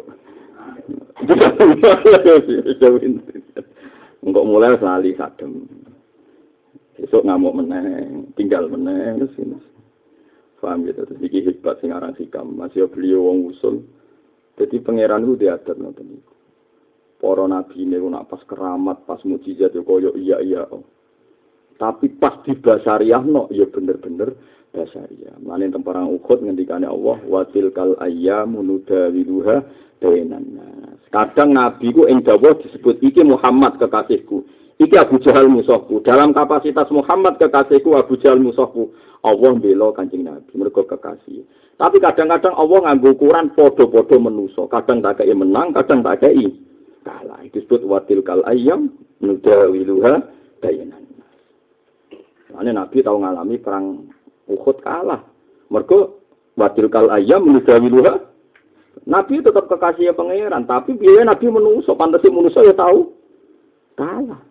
Enggak mulai lali sadem. Besok ngamuk meneng, tinggal meneng terus ini. Paham gitu. Terus iki hebat sing aran Hikam, masih beliau wong usul. Jadi pangeran ku diadat ngoten niku. Para nabi niku nak pas keramat, pas mukjizat yo koyo iya iya. Tapi pas di basariahno ya bener-bener basariah. Mane teng perang Uhud ngendikane Allah wa tilkal ayyamu nudawiluha bainan nas. Kadang nabi ku ing dawa disebut iki Muhammad kekasihku. Iki Abu Jahal musuhku. Dalam kapasitas Muhammad kekasihku, Abu Jahal musuhku. Allah bela Kanjeng Nabi mergo kekasih. Tapi kadang-kadang Allah nganggo ukuran padha-padha manusa. Kadang tak kei menang, kadang tak kei kalah. Itu disebut watil kal ayyam nudawiluha bainan. Ane Nabi tahu ngalami perang Uhud kalah. Mergo watil kal ayyam nudawiluha. Nabi tetap kekasih pangeran, tapi biaya Nabi manusa, pantese manusa ya tahu kalah.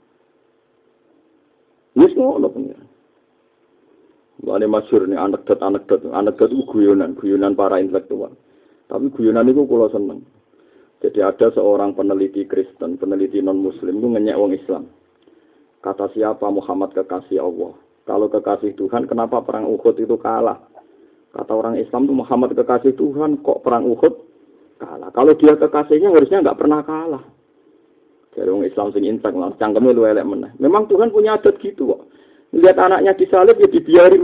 Wis ngono pengiran. Wale masyhur nih anekdot-anekdot, anekdot itu guyonan, guyonan para intelektual. Tapi guyonan itu kula seneng. Jadi ada seorang peneliti Kristen, peneliti non-Muslim itu ngenyek wong Islam. Kata siapa Muhammad kekasih Allah? Kalau kekasih Tuhan, kenapa perang Uhud itu kalah? Kata orang Islam itu Muhammad kekasih Tuhan, kok perang Uhud kalah? Kalau dia kekasihnya harusnya nggak pernah kalah. Jadi orang Islam sing insang lah, cangkemnya lu elek meneh. Memang Tuhan punya adat gitu kok. Lihat anaknya disalib ya dibiarin.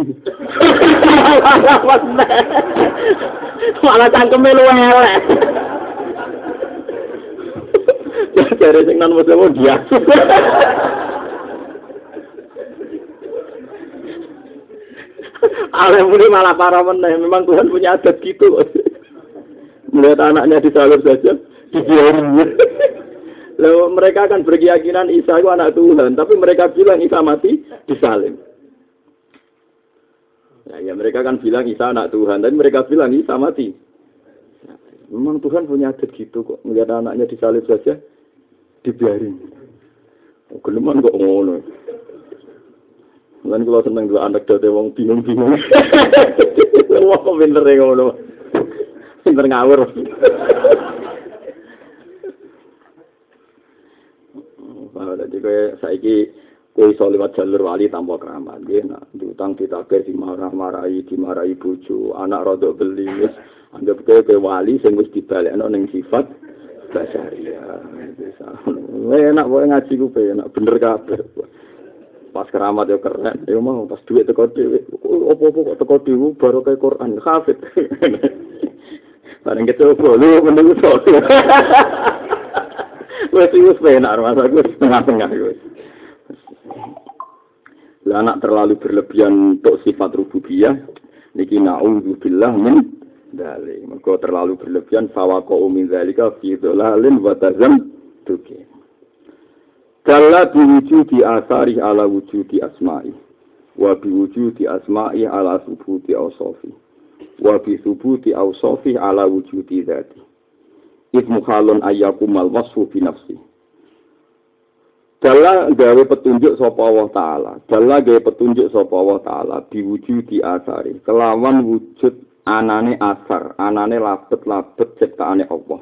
Malah cangkemnya lu elek. Jadi sing nan muslim dia. Alam ini malah parah meneh. Memang Tuhan punya adat gitu kok. Melihat anaknya disalib saja dibiarin. Lalu mereka akan berkeyakinan Isa itu anak Tuhan, tapi mereka bilang Isa mati disalib. Ya, ya mereka kan bilang Isa anak Tuhan, tapi mereka bilang Isa mati. Memang Tuhan punya adat gitu kok, melihat anaknya disalib saja dibiarin. Oh, geleman kok ngono. Lan kula seneng dua anak dhewe wong bingung-bingung. Wong kok pinter ngono. Pinter ngawur. Jadi kayak saiki kowe iso liwat jalur wali tanpa keramat nggih nak diutang ditakir dimarah-marahi dimarahi bojo anak rodok beli wis anggap kowe wali sing wis dibalekno ning sifat basariah wis enak wae ngaji ku enak bener kabeh pas keramat yo keren yo mau pas duit teko dhewe opo-opo kok teko dhewe baru kayak Quran hafid bareng kecoba lu meneng sok wes wis penak masa aku setengah-tengah wis. Lah anak terlalu berlebihan untuk sifat rububiyah niki na'udzubillah min dzalik. Mergo terlalu berlebihan fawaqa'u min dzalika fi dhalalin wa tazam tuki. Kala diwujudi asari ala wujudi asma'i wa biwujudi asma'i ala subuti awsafi wa bi subuti awsafi ala wujudi dzati. Ismu khalun ayyakumal wasfu bi nafsi. Dalla gawe petunjuk sapa Allah taala. Dalla gawe petunjuk sapa Allah taala diwujudi asari. Kelawan wujud anane asar, anane labet-labet ciptaane Allah.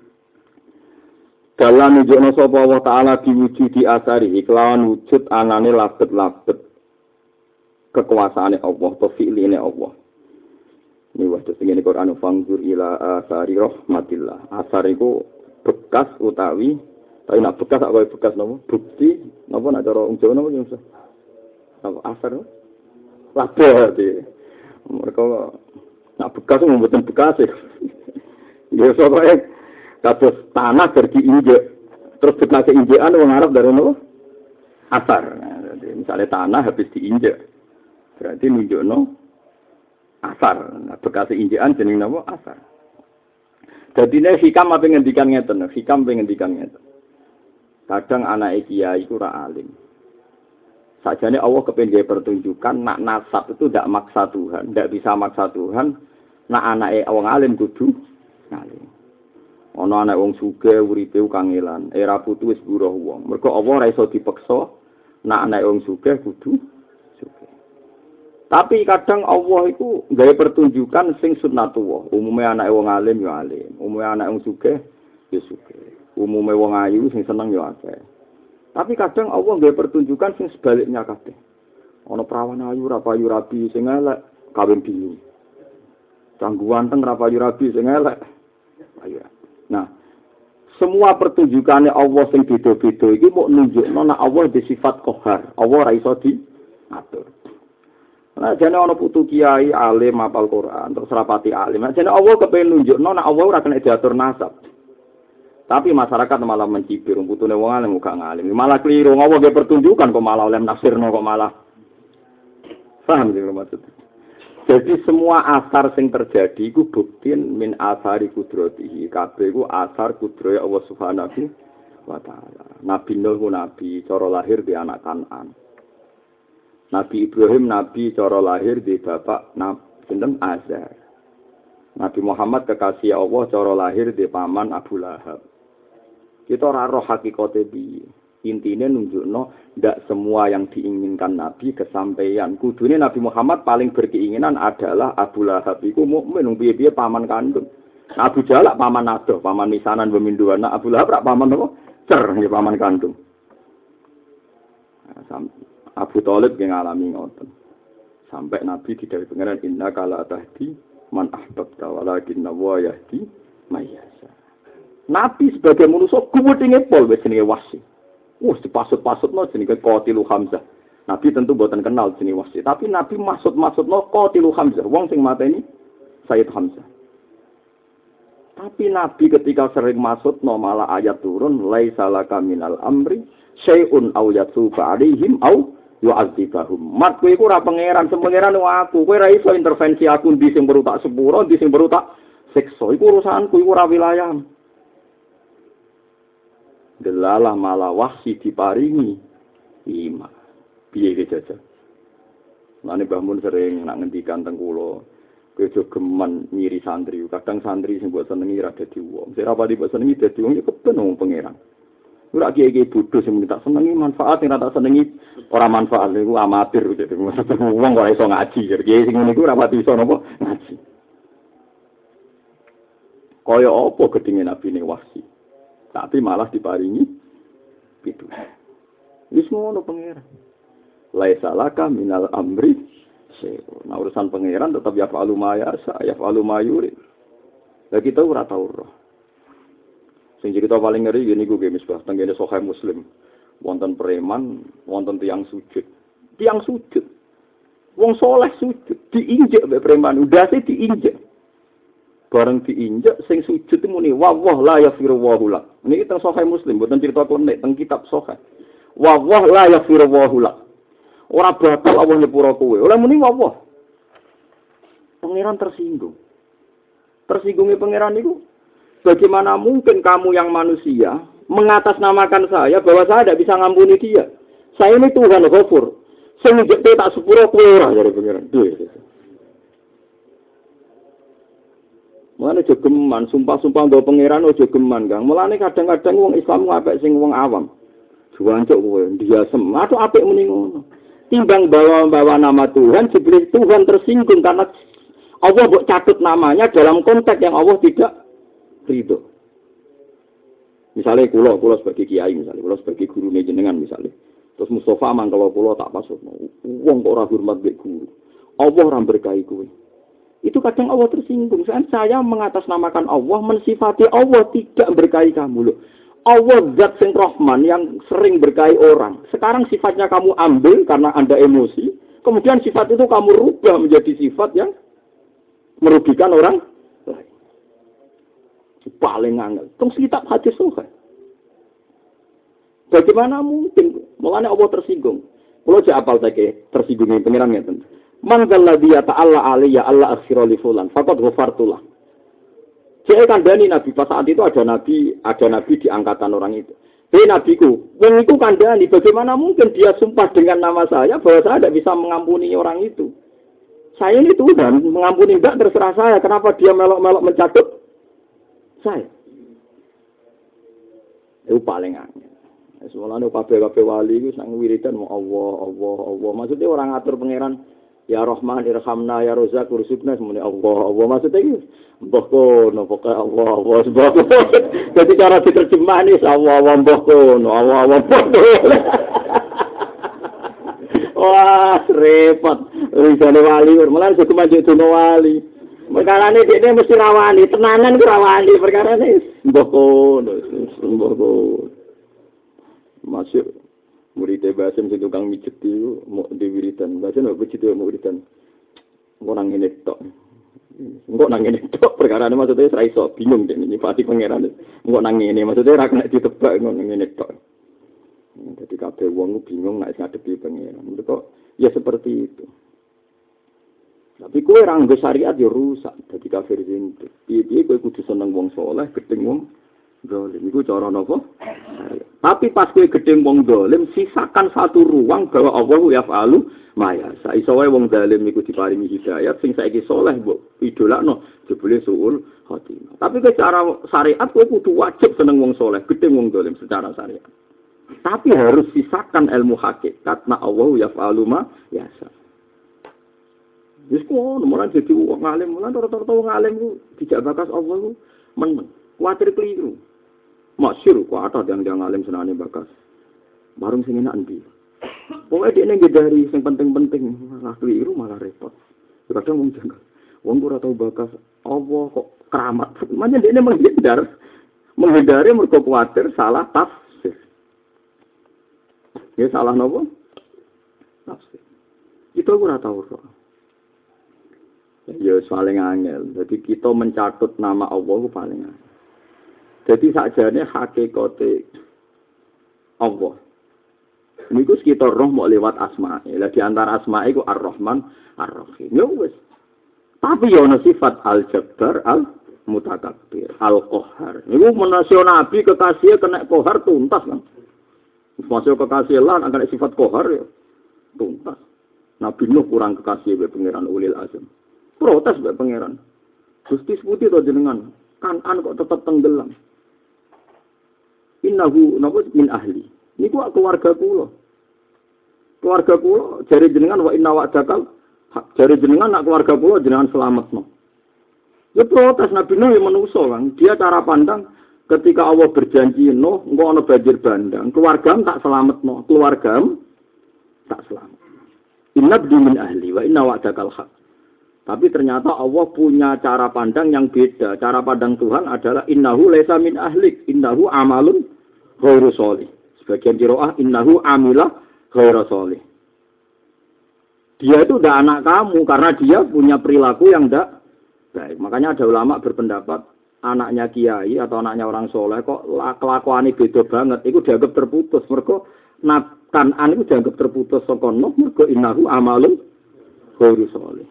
Dalla nunjukna sapa Allah taala diwujudi asari. Kelawan wujud anane labet-labet kekuasaane Allah, atau fi'line Allah. Ini waktu segini Quran fangzur ila asari rahmatillah. Asar itu bekas utawi, tapi nak bekas apa bekas nama? Bukti, nama nak cara orang Jawa nama gimana? Apa asar? Lapor dia. Mereka nak bekas itu membuatkan bekas ya. Ya soalnya kados tanah diinjek, terus bekas injekan orang Arab dari nama asar. Nah, jadi misalnya tanah habis diinjek, berarti nunjuk no. Asar, bekas injekan jeneng napa asar. Dadine hikam apa ngendikan ngeten, hikam ngendikan ngeten. Kadang anak kiai iku ora alim. Sajane Allah kepengin pertunjukan nak nasab itu tidak maksa Tuhan, tidak bisa maksa Tuhan. Nak anake wong alim kudu alim. Ana anak wong sugih uripe kangelan, era putu wis buruh wong. Mergo Allah ora iso dipeksa nak anak wong sugih kudu sugih. Tapi kadang Allah itu gawe pertunjukan sing sunnatullah. Umumnya anak wong alim ya alim, umumnya anak wong sugih ya sugih. Umumnya wong ayu sing seneng ya akeh. Tapi kadang Allah gawe pertunjukan sing sebaliknya kabeh. Ana perawan ayu ra payu rabi sing elek kawin bingung. Canggu wanteng ra payu rabi sing elek. Ayo. Nah, semua pertunjukannya Allah sing beda-beda iki mau nunjukno nek Allah di sifat qahar. Allah ra iso diatur. Nah, jane ana putu kiai alim hafal Quran, terus rapati alim. Nah, jane Allah kepengin nunjukno nek Allah ora kena diatur nasab. Tapi masyarakat malah mencibir putune wong alim gak ngalim. Malah keliru, Allah ge pertunjukan kok malah oleh nafsirno kok malah. Paham sing maksud. Jadi semua asar sing terjadi iku buktin min asari kudratihi. Kabeh iku asar kudrohe Allah Subhanahu wa taala. Nabi Nuh nabi cara lahir di anak Kanan. Nabi Ibrahim nabi cara lahir di bapak sinten Azar. Nabi Muhammad kekasih Allah cara lahir di paman Abu Lahab. Kita ora roh hakikate piye. Intine nunjukno ndak semua yang diinginkan Nabi kesampaian. Kudune Nabi Muhammad paling berkeinginan adalah Abu Lahab iku mukmin piye-piye paman kandung. Abu Jalak paman adoh, paman misanan pemindu anak. Abu Lahab rak paman apa? Cer nggih paman kandung. Abu Thalib yang ngalami ngoten. Sampai Nabi didhawuhi pangeran inna kala tahdi man ahbabta walakinna wa yahdi mayyasa. Nabi sebagai manusia kuwedenge pol wis jenenge wasi. Wah, dipasut-pasutno jenenge Qatilu Hamzah. Nabi tentu mboten kenal jenenge wasi, tapi Nabi maksud-maksudno Qatilu Hamzah, wong sing mateni Sayyid Hamzah. Tapi Nabi ketika sering maksudno malah ayat turun laisa laka minal amri syai'un aw yatuba alaihim aw yu'adzibahum. Mat kowe iku ora pangeran, semengeran aku. Kowe ora iso intervensi aku ndi sing perlu tak sepuro, ndi sing perlu tak siksa. Iku urusanku, iku ora wilayahmu. Delalah malah wahsi diparingi iman. Piye iki jajal? Lane Mbah Mun sering nak ngendikan teng kula, kowe aja geman nyiri santri. Kadang santri sing mbok senengi ra dadi wong. Sing ra pati mbok senengi dadi wong ya keben wong pangeran. Ora kiye-kiye bodho sing tak senengi manfaat sing ra tak senengi ora manfaat niku amatir dadi wong ora iso ngaji. Kiye sing ngene iku ora pati iso napa ngaji. Kaya apa gedenge Nabi ne wahsi. Tapi malah diparingi itu. Wis ngono pangeran. Laisa laka minal amri syai'un. Nah urusan pangeran tetap ya fa'alu ma yasa, ya fa'alu ma yurid. Lah kita ora tau roh. Sing cerita paling ngeri ngene iku misbah tengene Sahih Muslim. Wonten preman, wonten tiyang sujud. Tiyang sujud. Wong soleh sujud, diinjek mbek preman, ndase diinjek. Bareng diinjek sing sujud muni wawah la yafiru wahula. Niki teng Sahih Muslim, mboten cerita klenik teng kitab Sahih. Wawah la yafiru wahula. Ora bakal Allah nyepuro kowe. Oleh muni wawah. Pangeran tersinggung. Tersinggungnya pangeran niku bagaimana mungkin kamu yang manusia mengatasnamakan saya bahwa saya tidak bisa ngampuni dia. Saya ini Tuhan Ghafur. Sing njek tak sepuro kowe ora jare pangeran. Duh. Mulane aja geman, sumpah-sumpah nggo pangeran aja geman, Kang. Mulane kadang-kadang wong Islam apik sing wong awam. Juancuk kowe, diasem. Aduh apik muni ngono. Timbang bawa-bawa nama Tuhan, diberi Tuhan tersinggung karena Allah mbok catut namanya dalam konteks yang Allah tidak ridho. Misalnya kula, kula sebagai kiai misalnya, kula sebagai guru jenengan misalnya. Terus Mustafa mangkel kula tak pasut. Wong kok ora hormat mbek guru. Allah ora berkahi kowe. Itu kadang Allah tersinggung. Saya mengatasnamakan Allah, mensifati Allah tidak berkahi kamu loh. Allah zat sing Rahman yang sering berkahi orang. Sekarang sifatnya kamu ambil karena Anda emosi. Kemudian sifat itu kamu rubah menjadi sifat yang merugikan orang lain. Paling angel. Terus kitab hadis Sahih. Bagaimana mungkin? Mulanya Allah tersinggung. Kalau saya apal saja tersinggungnya pengiran ya tentu. Man zalladhi yata'alla alaiya Allah akhira li fulan faqad ghafartulah. Saya kandhani Nabi pas saat itu ada nabi, ada nabi di angkatan orang itu. Hei nabiku, wong itu kandhani bagaimana mungkin dia sumpah dengan nama saya bahwa saya tidak bisa mengampuni orang itu. Saya ini Tuhan, mengampuni enggak terserah saya. Kenapa dia melok-melok mencatut saya? Itu paling angel. Semuanya kabeh-kabeh wali itu sang wiridan mau Allah, Allah, Allah. Maksudnya orang ngatur pangeran Ya Rahman irhamna ya Razak ursukna semuanya Allah Allah maksudnya iki mbah kono pokoke Allah Allah sebab jadi cara diterjemah nih Allah Allah mbah kono Allah Allah mbah kono. Wah repot risane wali malah kudu maju dono wali perkarane dekne mesti rawani tenanan ku rawani perkarane mbah kono mbah kono masuk murid Basim sing tukang mijet itu mau diwiridan. Basim mau mijet mau wiridan. Engko nang ngene tok. Engko nang ngene tok perkara maksudnya ora iso bingung dek nyifati pangeran. Engko nang ngene maksudnya ora kena ditebak ngono ngene tok. Jadi kabeh wong bingung nek ngadepi pangeran. Mergo ya seperti itu. Tapi kowe ora nggo syariat ya rusak dadi kafir sing. Piye-piye kowe kudu seneng wong saleh, gedeng wong dolim. Iku cara napa? Tapi pas kowe gedeng wong dolim, sisakan satu ruang bahwa Allah yaf'alu ma yasha. Iso wae wong dolim iku diparingi hidayat, sing saiki saleh mbok idolakno jebule suul khotimah. Tapi secara syariat kowe kudu wajib seneng wong saleh, gedeng wong dolim secara syariat. Tapi harus sisakan ilmu hakikat na Allah yaf'alu ma yasha. Wis kono mulane dadi wong alim, mulane rata-rata wong alim ku dijak bakas Allah ku meneng. Kuatir keliru. Masyur kuat ada yang yang alim senane bakas. Barung sing enak endi. Pokoke dekne ngedari sing penting-penting, malah keliru malah repot. Kadang wong janggal. Wong ora tau bakas Allah kok keramat. Manya dekne menghindar. Menghindari mergo kuatir salah tafsir. Ya salah napa? Tafsir. Itu ora tau kok. Ya paling angel. Jadi kita mencatut nama Allah itu paling angel. Jadi sakjane hakikate Allah. Niku sekitar roh mau lewat asma'i. Lah di antara asma'i ku Ar-Rahman, Ar-Rahim. Ya wis. Tapi ya ana sifat Al-Jabbar, Al-Mutakabbir, Al-Qahhar. Niku menasio nabi kekasih kena qahar tuntas kan. Masuk kekasih lan akan sifat qahar ya tuntas. Nabi Nuh kurang kekasih be pangeran Ulil Azam. Protes be pangeran. Gusti putih to jenengan. Kanan kok tetap tenggelam. Innahu napa min ahli. Niku keluarga kula. Keluarga kula jare jenengan wa inna wa'dakal jare jenengan nak keluarga kula jenengan selametno. Ya protes Nabi Nuh yang manusa kan. Dia cara pandang ketika Allah berjanji Nuh engko ana banjir bandang, keluargam tak selametno, keluargam tak selamat. Inna bi min ahli wa inna wa'dakal haq. Tapi ternyata Allah punya cara pandang yang beda. Cara pandang Tuhan adalah innahu laisa min ahlik, innahu amalun ghairu sholih. Sebagian qiraah innahu amila ghairu sholih. Dia itu udah anak kamu karena dia punya perilaku yang tidak baik. Makanya ada ulama berpendapat anaknya kiai atau anaknya orang soleh kok kelakuannya beda banget. Itu dianggap terputus. Mereka Kan'an itu dianggap terputus saka Nuh mergo innahu amalun ghairu sholih.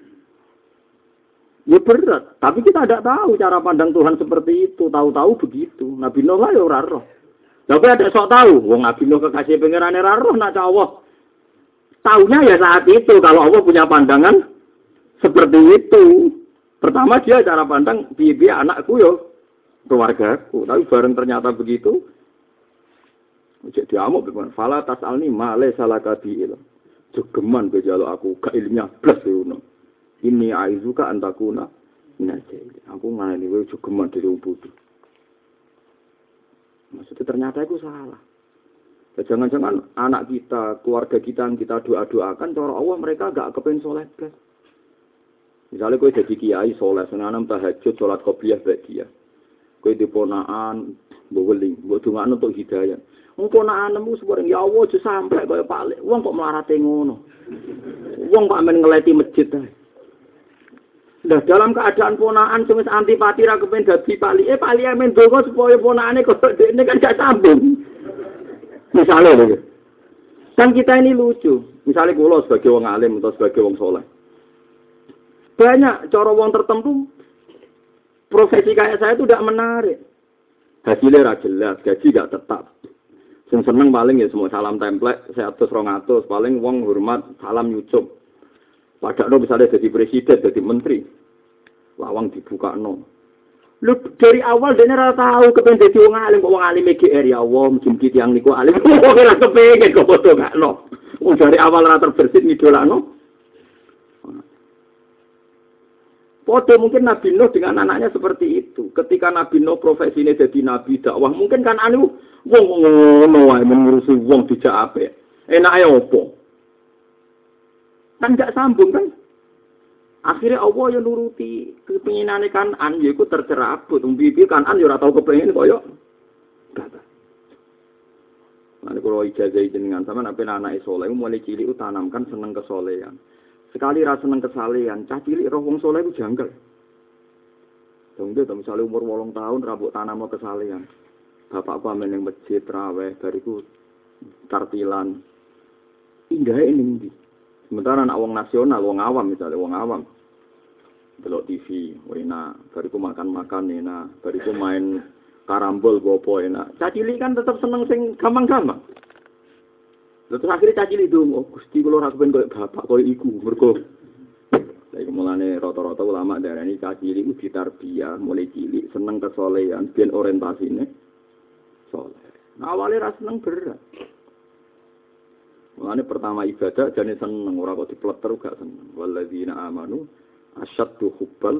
Ya berat, tapi kita tidak tahu cara pandang Tuhan seperti itu. Tahu-tahu begitu. Nabi Nuh lah ya ora roh. Tapi ada sok tahu, wong Nabi Nuh kekasih pangerane ora roh nak Allah. Taunya ya saat itu kalau Allah punya pandangan seperti itu. Pertama dia cara pandang piye-piye anakku yo keluargaku. Tapi bareng ternyata begitu. Cek diamuk bagaimana? Fala tasalni ma la salaka bi'il. Jogeman ke jaluk aku gak ilmiah blas ngono. Ini aizuka antakuna minajai. Aku ngani kowe jogeman dari wong bodho. Maksudnya ternyata itu salah. Jangan-jangan anak kita, keluarga kita yang kita doa-doakan, cara Allah mereka gak kepengen soleh blas. Misalnya kowe jadi kiai soleh, senanam tahajud, sholat qobliyah ba'diyah. Kowe diponaan, mbok weling, mbok dongakno untuk hidayah. Wong ponakanmu sebareng ya Allah aja sampe kaya palik. Wong kok melarate ngono. Wong kok men ngeleti masjid ae. Nah, dalam keadaan ponaan semis antipati ra kepen dadi pali. Eh pali men donga supaya ponakane kok dekne kan gak sambung. Misalnya lho. Kan kita ini lucu. Misalnya kula sebagai wong alim atau sebagai wong soleh. Banyak cara wong tertentu profesi kayak saya itu tidak menarik. Hasilnya ra jelas, gaji gak tetap. Sing seneng paling ya semua salam template seratus dua ratus paling wong hormat salam nyucup. Padahal misalnya jadi presiden, jadi menteri, lawang dibuka no. Lu dari awal dia nggak tahu kepengen jadi wong alim, kok wong alim G R ya Allah, mungkin kita yang niku alim, kok nggak kepengen kok bodoh nggak no. Dari awal rata terbersih ngidolak no. Podo mungkin Nabi Nuh dengan anaknya seperti itu. Ketika Nabi Nuh profesinya jadi nabi dakwah, mungkin kan anu wong ngono wae mengurusi wong dijak apik. Enake opo? Kan gak sambung kan? Akhirnya Allah yang nuruti kepinginane Kanan yaiku tercerabut. Umbi-umbi Kanan yo ora tau kepengin koyo Nanti kalau ijazah jenengan sama nabi anak soleh mulai cilik tanamkan seneng kesolehan. Sekali rasa seneng kesalehan, cah cilik roh wong soleh itu janggal. Dong dia misalnya umur wolong tahun rambut tanam mau kesalehan. Bapakku amen yang masjid raweh bariku tartilan. Indah ini. Sementara anak wong nasional, wong awam misalnya wong awam. Delok T V, enak. Bariku makan-makan enak. Bariku main karambol gopo enak. Cacili kan tetap seneng sing gampang-gampang. Terus akhirnya cacili dong, oh Gusti kula ora kepen koyo bapak koyo iku, mergo saiki mulane rata-rata ulama darani cacili ku ditarbiyah mulai cilik, seneng kesolehan, ben orientasine saleh. Nah, awalnya ra seneng berat. Mulane pertama ibadah jane seneng ora kok dipleter gak seneng. Walladzina amanu asyaddu hubbal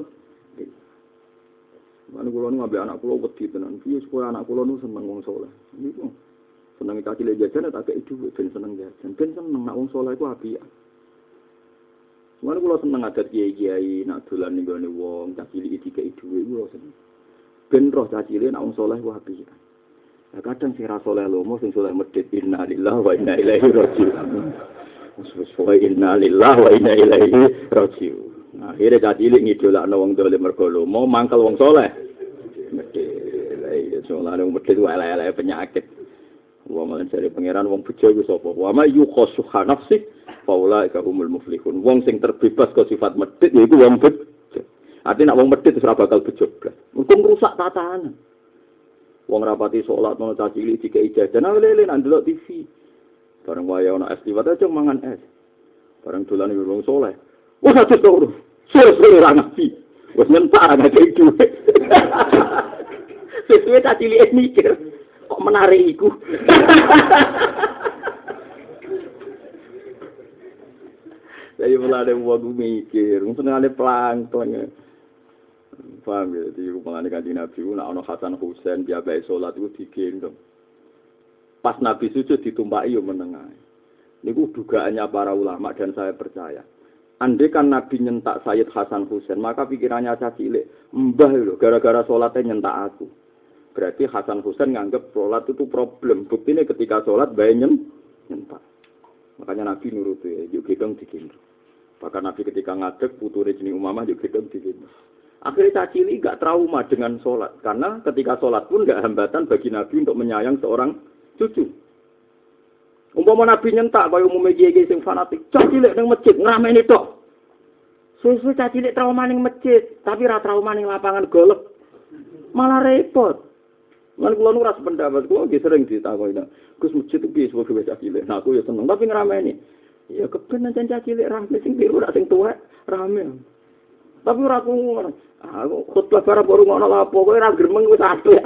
Mana kulo nu ambek anak kulo wedi tenan. Piye supaya anak kulo nu seneng wong saleh. Niku. Seneng kaki le jajan tak kei dhuwit ben seneng jajan. Ben seneng nak wong saleh iku apik. Mana kulo seneng adat kiai-kiai nak dolan ning gone wong, tak cilik dikei dhuwit kulo seneng. Ben roh tak cilik nak wong saleh ku apik. Lah kadang sing ra saleh lomo sing saleh medhit innalillahi wa inna ilaihi raji'un. Wa inna lillahi wa inna ilaihi raji'un. Akhirnya kacili ngidolakno wong dolim mergo lomo mangkel wong saleh. Medhit. Lah iya saleh wong medhit wae elek penyakit. Wong lan jare pangeran wong bejo iku sapa? Wa may yuqassuha nafsi faulaika humul muflihun. Wong sing terbebas ke sifat medhit yaiku wong bejo. Artinya nek wong medhit wis ora bakal bejo blas. Mungkin ngrusak tatanan. Wong rapati salat ono cacili dikek ijazah nang lele nang delok T V. Bareng wae ono es liwat aja mangan es. Bareng dolan wong saleh. Wah, satu tahun. Suwe-suwe ra ngapi. Wis nyentak gak iki dhuwit. Suwe tak cilik mikir, kok menarik iku. Saya mulai wong mikir, senengane plankton. Paham ya, di rumah Kanjeng Nabi ku nek ana Hasan Husain biabae salat iku digendong. Pas Nabi sujud ditumpaki yo meneng ae. Niku dugaannya para ulama dan saya percaya. Andai kan Nabi nyentak Sayyid Hasan Husain, maka pikirannya caci cilik, mbah lho, gara-gara sholatnya nyentak aku. Berarti Hasan Husain nganggep sholat itu problem. Buktinya ketika sholat bayi nyentak. Makanya Nabi nurut ya, yuk gedong digendong. Bahkan Nabi ketika ngadeg, putune jeneng Umamah yuk gedong digendong. Akhirnya caci cilik gak trauma dengan sholat. Karena ketika sholat pun gak hambatan bagi Nabi untuk menyayang seorang cucu. Umpama Nabi nyentak kaya umume kiai sing fanatik, cah cilik ning masjid ngrameni tok. Susu cah cilik trauma ning masjid, tapi ra trauma ning lapangan golf. Malah repot. Lan kula nu ora sependapat, kula nggih sering ditakoni. Gus masjid itu piye sebab cah cilik? Nah aku ya seneng, tapi ngrameni. Ya kebenan cah cilik rame sing biru ra sing tuwek rame. Tapi ora aku ngono. Aku khotbah barang baru ngono lha apa kowe ra gremeng wis asli.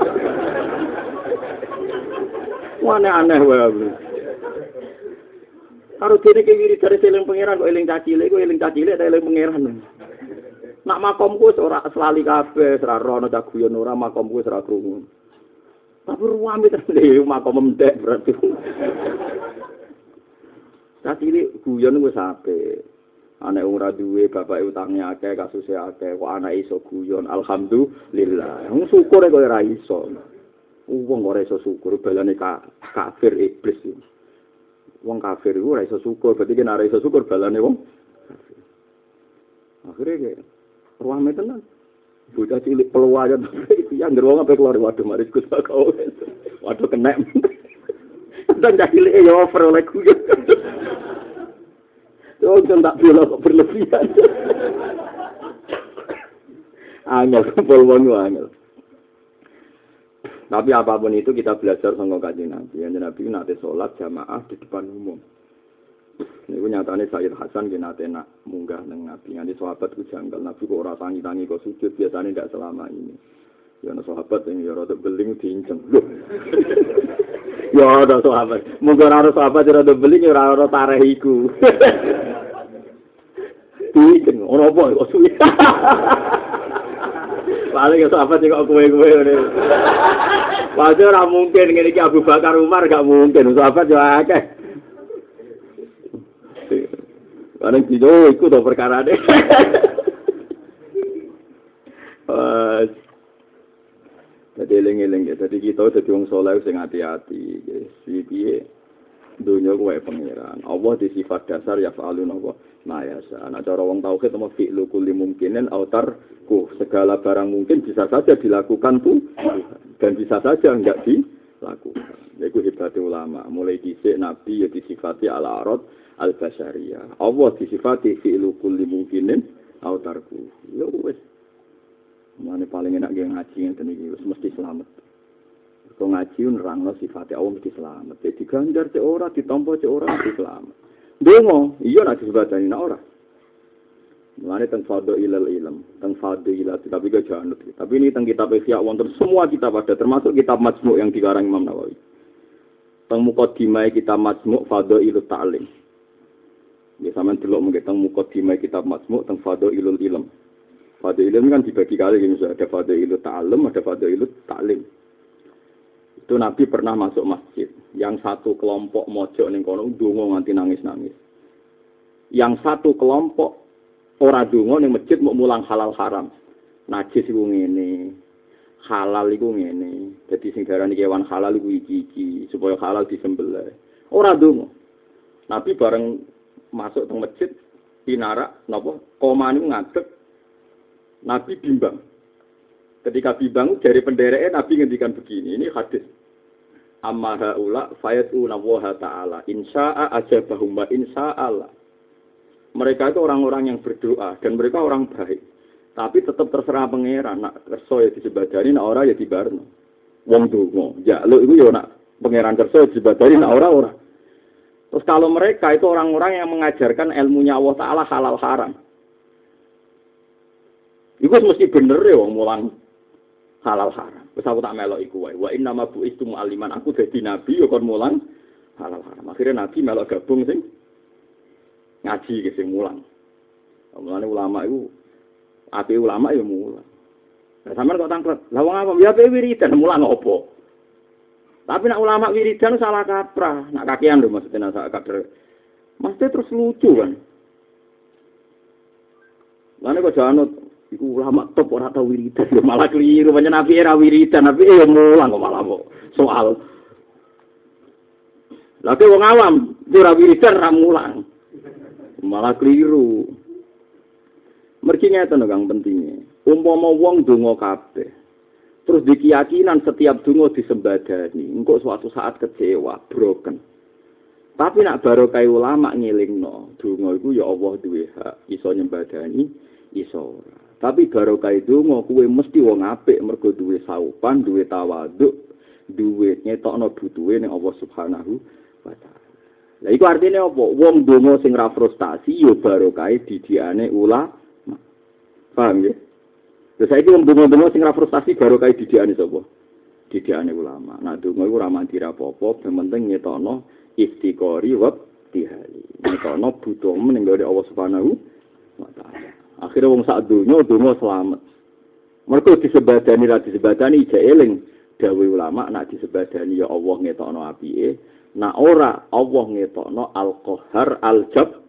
Aneh-aneh wae. Karo dene ki wirid dari eling pangeran kok eling cacile kok eling cacile ta eling pangeran. Nak makomku wis ora selali kabeh, ora rono cah guyon ora makomku wis ora krungu. Tapi ruwame tenan makom mendek berarti. Cacile guyon wis apik. Anak ora duwe bapake utange akeh, kasuse akeh, kok anake iso guyon. Alhamdulillah. Wong syukur kok ora iso. Wong ora iso syukur balane kafir iblis. Wong kafir iku ora iso syukur, berarti nek ora iso syukur balane wong kafir. Akhire ge ruame tenan. Bocah cilik peluwayan iki yang ngger wong ape keluar waduh mari Gus kau. Waduh kena. Dan cilik yo over oleh kuwi. Yo tak bilang kok berlebihan. Angel polwon angel. Tapi apapun itu kita belajar sama Kanjeng Nabi. Kanjeng Nabi nate sholat jamaah di depan umum. Ini nyatanya Sayyid Hasan nate nak munggah nang Nabi. Nanti sahabat ku janggal Nabi kok ora tangi-tangi kok sujud biasanya tidak selama ini. Ya ana sahabat yang ya rada beling diinceng. Loh. Ya ada sahabat. Mungkin ana sahabat rada beling ora ora tareh iku. Diinceng Ora apa kok suwi. Paling iso apa sih kok kowe-kowe ngene. Padahal ora mungkin ngene iki Abu Bakar Umar gak mungkin, sahabat yo akeh. Barang video iku to perkarane. Eh Jadi eling-eling ya, jadi kita jadi wong saleh sing hati-hati, si piye dunya kuwi pangeran. Allah di sifat dasar ya fa'alun apa mayasa. Nah cara wong tauhid apa fi'lu kulli mungkinin autar ku segala barang mungkin bisa saja dilakukan tuh dan bisa saja enggak dilakukan. Iku hebat ulama, mulai dhisik nabi ya disifati al-arad al-basyariyah. Allah disifati fi'lu kulli mungkinin autar ku. Ya wis mana paling enak dia ngaji ngeten iki wis mesti selamat. Kok ngaji nerangno sifate Allah mesti selamat. Jadi ganjar cek ora ditampa cek ora mesti selamat. Dongo, iya nek disebutani nek ora. Mulane teng fadho ilal ilm, teng fadho ilal tapi gak janut. Tapi ini teng kitab Ihya wonten semua kitab ada termasuk kitab Majmu' yang dikarang Imam Nawawi. Teng muqaddimah kitab Majmu' fadho ilal ta'lim. Ya sampean delok mengke teng muqaddimah kitab Majmu' teng fadho ilal ilm. Fadil ilmu kan dibagi kali gini, ada fadil ilmu ta'alum, ada fadil ilmu ta'lim. Itu Nabi pernah masuk masjid. Yang satu kelompok mojok ning kono ndonga nganti nangis-nangis. Yang satu kelompok ora ndonga ning masjid mau mulang halal haram. Najis iku ngene. Halal iku ngene. Dadi sing darani kewan halal iku iki-iki supaya halal disembelih. Ora ndonga. Nabi bareng masuk teng masjid pinarak napa koma niku ngadeg. Nabi bimbang. Ketika bimbang dari pendereknya Nabi ngendikan begini, ini hadis. Amma haula fayatuna wa ta'ala insya'a ajabahum wa insya'ala. Mereka itu orang-orang yang berdoa dan mereka orang baik. Tapi tetap terserah pangeran, nak kersa ya disebadani, nak ora ya dibarno. Wong donga, njaluk iku ya nak pangeran kersa ya disebadani, nak ora ora. Terus kalau mereka itu orang-orang yang mengajarkan ilmunya Allah Ta'ala halal haram. Iku mesti bener ya wong mulang halal haram. Wis aku tak melok iku wae. Wa inna ma bu'istu mu'alliman. Aku dadi nabi ya kon mulang halal haram. Akhirnya nabi melok gabung sing ngaji ke sing mulang. Mulane ulama iku ape ulama ya mulang. Lah sampean kok tangklet. Lah wong apa ya ape wiridan mulang opo? Tapi nak ulama wiridan salah kaprah. Nak kakean lho maksudnya sak kader. Mesti terus lucu kan. Lane kok janut iku ulama top ora tau wiridan malah keliru pancen nabi era wiridan tapi ya mulang kok malah kok soal lha ke wong awam ora wiridan ra mulang malah keliru mergi ngeten kang pentinge umpama wong donga kabeh terus dikeyakinan setiap donga disembadani engko suatu saat kecewa broken tapi nak barokah ulama ngelingno donga iku ya Allah duwe hak iso nyembadani iso ora. Tapi barokah donga kuwe mesti wong apik mergo duwe saupan, duwe tawaduk, duwe nyetokno butuhe ning Allah Subhanahu wa taala. Lah iku artine apa? Wong donga sing ra frustasi ya barokah didikane ulama. Paham ya? Terus saiki wong donga-donga sing ra frustasi barokah didikane sapa? Didikane ulama. Nah donga iku ora mandi ra apa-apa, penting nyetokno istiqori wa tihali. Nyetokno butuh ning Allah Subhanahu wa taala. Akhirnya wong sak donya donga selamat. Mergo disebadani ra disebadani jek eling dawuh ulama nak disebadani ya Allah ngetokno apike, nak ora Allah ngetokno al-qahar al-jab.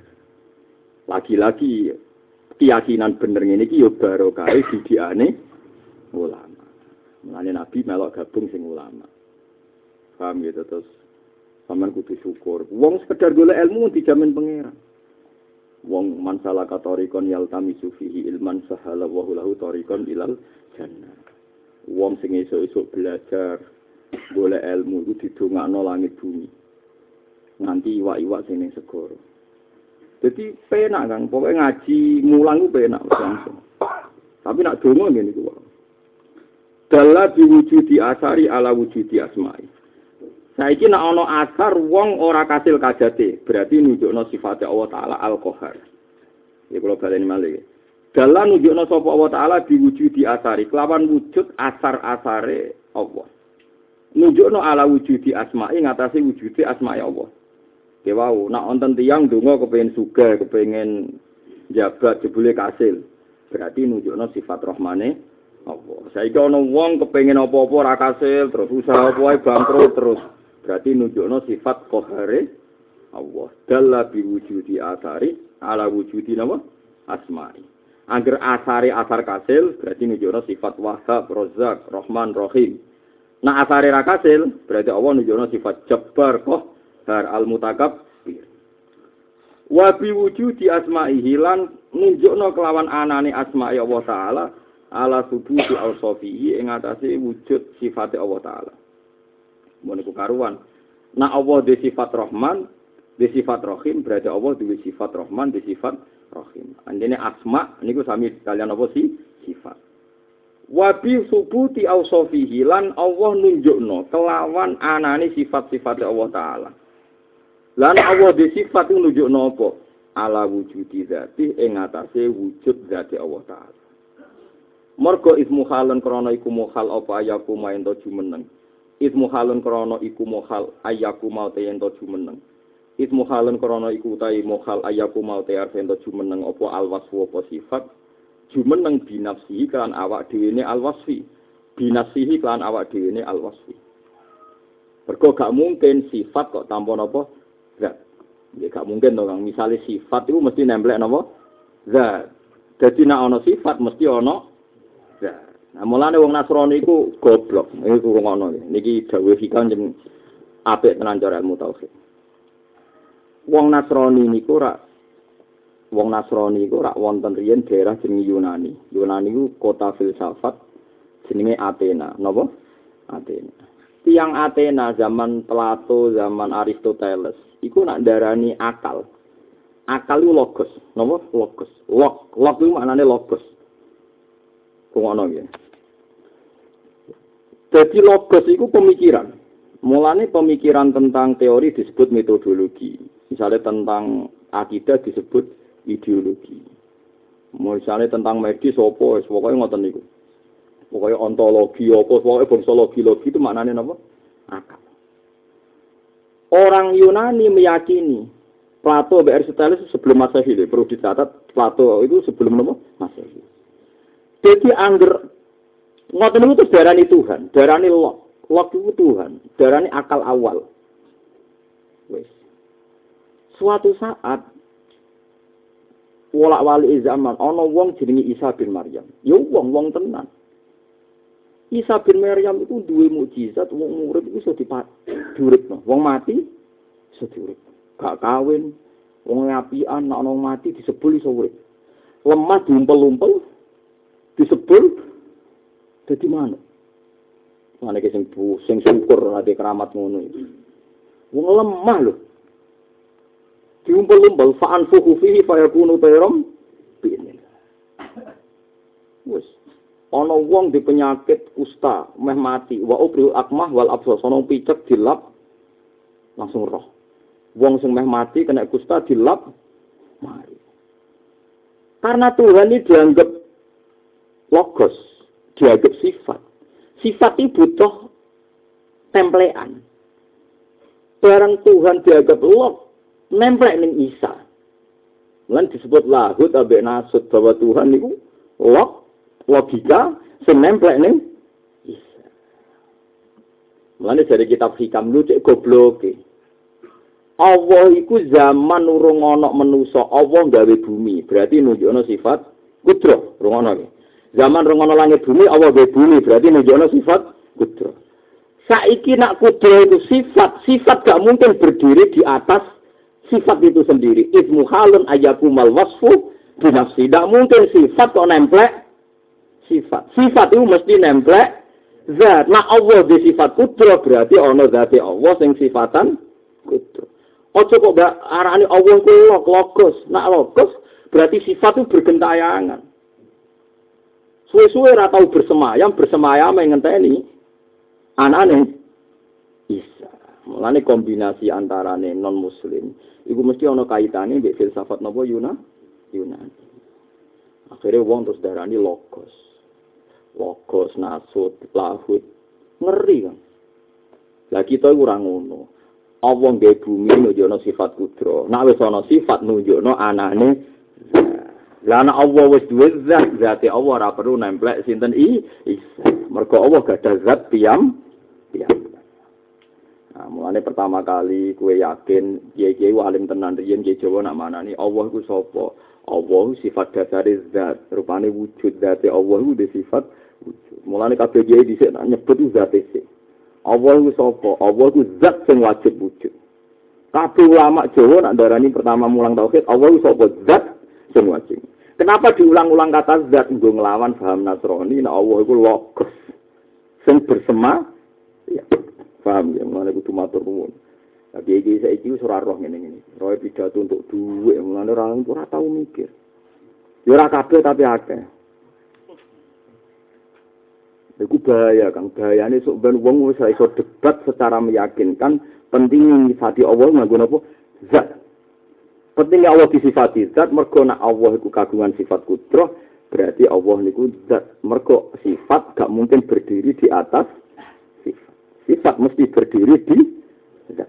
Lagi-lagi keyakinan bener ngene iki ya barokah didikane ulama. Mulane Nabi melok gabung sing ulama. Paham gitu terus sampean kudu syukur. Wong sekedar golek ilmu dijamin pangeran. Wong man salaka tariqan yaltamisu fihi ilman sahala wa lahu tariqan ilal jannah. Wong sing esuk-esuk belajar golek ilmu iku didongakno langit bumi. Nganti iwak-iwak sing ning segara. Dadi penak kan, pokoke ngaji mulang ku penak langsung. Tapi nak donga ngene iku wae. Dalla diwujudi asari ala wujudi asma'i. Saiki nek ana asar wong ora kasil kajate, berarti nunjukno sifate Allah Taala Al-Qahar. Ya kula baleni malih. Dalan nunjukno sapa Allah Taala diwujudi asari, kelawan wujud asar-asare Allah. Nunjukno ala wujudi asma'i ngatasi wujudi asma'i Allah. Ki wau, nek wonten tiyang donga kepengin sugih, kepengin jabat jebule kasil. Berarti nunjukno sifat rahmane Allah. Saiki ana wong kepengin apa-apa ora kasil, terus usaha apa wae bangkrut terus. Berarti nunjukno sifat qahare Allah. Dalla bi wujudi athari ala wujudi nama asma'i. Angger asare asar kasil berarti nunjukno sifat Wahhab, Razzaq, Rahman, Rahim. Nah asare ra kasil berarti Allah nunjukno sifat Jabbar, Qahhar, Al-Mutakabbir. Wa bi wujudi asma'ihi lan nunjukno kelawan anane asma'i Allah taala ala subuti awsafihi ing atase wujud sifat Allah taala. Moniku karuan. Nah Allah di sifat Rahman, di sifat Rahim berarti Allah di sifat Rahman, di sifat Rahim. Andene asma niku sami kalian apa sih sifat. Wa bi subuti awsafihi lan Allah nunjukno kelawan anane sifat-sifat Allah taala. Lan Allah di sifat itu nunjukno apa? Ala wujudi dzati ing atase wujud dzati Allah taala. Mergo ismu halun krana iku mukhal apa ayaku maento jumeneng. Ismu halun krana iku mukhal ayaku mau te ento jumeneng. Ismu halun krana iku utahe mukhal ayaku mau te ento jumeneng apa alwasfu apa sifat. Jumeneng binafsihi kan awak dhewe ne alwasfi. Binafsihi kan awak dhewe ne alwasfi. Mergo gak mungkin sifat kok tanpa napa zat. Ya gak mungkin to Kang. Misale sifat itu mesti nemplek napa zat. Dadi nek ana sifat mesti ana zat. Nah mulane wong Nasrani iku goblok. Iku ngono iki. Niki dawuh hikam jeneng apik tenan cara ilmu tauhid. Wong Nasrani niku ora Wong Nasrani iku rak wonten riyen daerah jenenge Yunani. Yunani iku kota filsafat jenenge Athena. Napa? Athena. Tiang Athena zaman Plato, zaman Aristoteles iku nak darani akal. Akal iku logos. Napa? Logos. Log, log iku maknane logos. Ngono ya. Jadi logos iku pemikiran. Mulane pemikiran tentang teori disebut metodologi. Misalnya tentang akidah disebut ideologi. Misalnya tentang medis apa, pokoknya ngoten niku. Pokoknya ontologi apa, pokoknya bangsa logi-logi itu maknanya apa? Akal. Orang Yunani meyakini Plato dan Aristoteles sebelum Masehi, perlu dicatat Plato itu sebelum apa? Masehi. Jadi angger ngoten niku terus darani Tuhan, darani log. Log itu Tuhan, darani akal awal. Wes. Suatu saat wolak wali zaman ana wong jenenge Isa bin Maryam. Ya wong wong tenan. Isa bin Maryam itu duwe mukjizat, wong urip iku iso diuripno. Wong mati iso diurip. Gak kawin, wong apian nek ana mati disebul iso urip. Lemah diumpel-umpel disebul dadi manuk. Mane sing sing syukur ade keramat ngono iki. Wong lemah lho. Diumpel-umpel fa'an fuhu fihi fayakunu tayram bi'in. Wes. Ana wong di penyakit kusta, meh mati, wa ubril akmah wal absas, ana picek dilap langsung roh. Wong sing meh mati kena kusta dilap mari. Karena Tuhan ini dianggap logos, dianggap sifat. Sifat itu butuh templean. Barang Tuhan dianggap log, nemplek ning Isa. Lan disebut lahut ambek nasut bahwa Tuhan niku log logika sing nemplek ning Isa. Mulane dari kitab hikam lu cek gobloke. Allah iku zaman urung ana manusa, Allah gawe bumi. Berarti nunjukno sifat kudro, rungono iki. Zaman urung ana langit bumi, Allah gawe bumi, berarti nunjukno sifat kudro. Saiki nak kudro itu sifat, sifat gak mungkin berdiri di atas sifat itu sendiri. Ismu halun ayakumal wasfu binafsi. Tidak mungkin sifat kok nemplek sifat. Sifat itu mesti nemplek zat. Nah Allah di sifat kudro berarti ono zati Allah sing sifatan kudro. Ojo kok gak arani Allah ku log logos. Nak logos berarti sifat itu bergentayangan. Suwe-suwe ora tau bersemayam, bersemayam ngenteni anane Isa. Mulane kombinasi antarane non muslim iku mesti ana kaitane mbek filsafat napa Yunani. Yunani. Akhire wong terus darani logos. Logos nasut lahut. Ngeri kan. Lah kita ora ngono. Allah nggawe bumi nunjukno sifat kudro. Nek wis ana sifat nunjukno anane Lah ana Allah wis duwe zat, zate Allah ora perlu nemplek sinten i Isa. Mergo Allah gak ada zat piyam piyam. Nah, mulane pertama kali kue yakin kiai-kiai alim tenan riyen kiai Jawa nak manani Allah iku sapa? Allah sifat dasare zat, rupane wujud zate Allah iku sifat wujud. Mulane kabeh kiai dhisik nak nyebut zate sik. Allah iku sapa? Allah iku zat sing wajib wujud. Kabeh ulama Jawa nak darani pertama mulang tauhid, Allah iku sapa? Zat sing wajib. Kenapa diulang-ulang kata zat nggo nglawan paham Nasrani nek Allah iku logos sing bersema ya paham ya mulane kudu matur nuwun. Tapi iki saiki wis ora roh ngene-ngene. Roe pidato untuk dhuwit mulane ora ora tau mikir. Ya ora kabeh tapi akeh. Iku bahaya kan bahayane sok ben wong wis iso debat secara meyakinkan penting nyifati Allah nganggo napa zat. Pentingnya Allah disifati zat, mergo nek Allah iku kagungan sifat kudrah, berarti Allah niku zat. Mergo sifat gak mungkin berdiri di atas sifat. Sifat mesti berdiri di zat.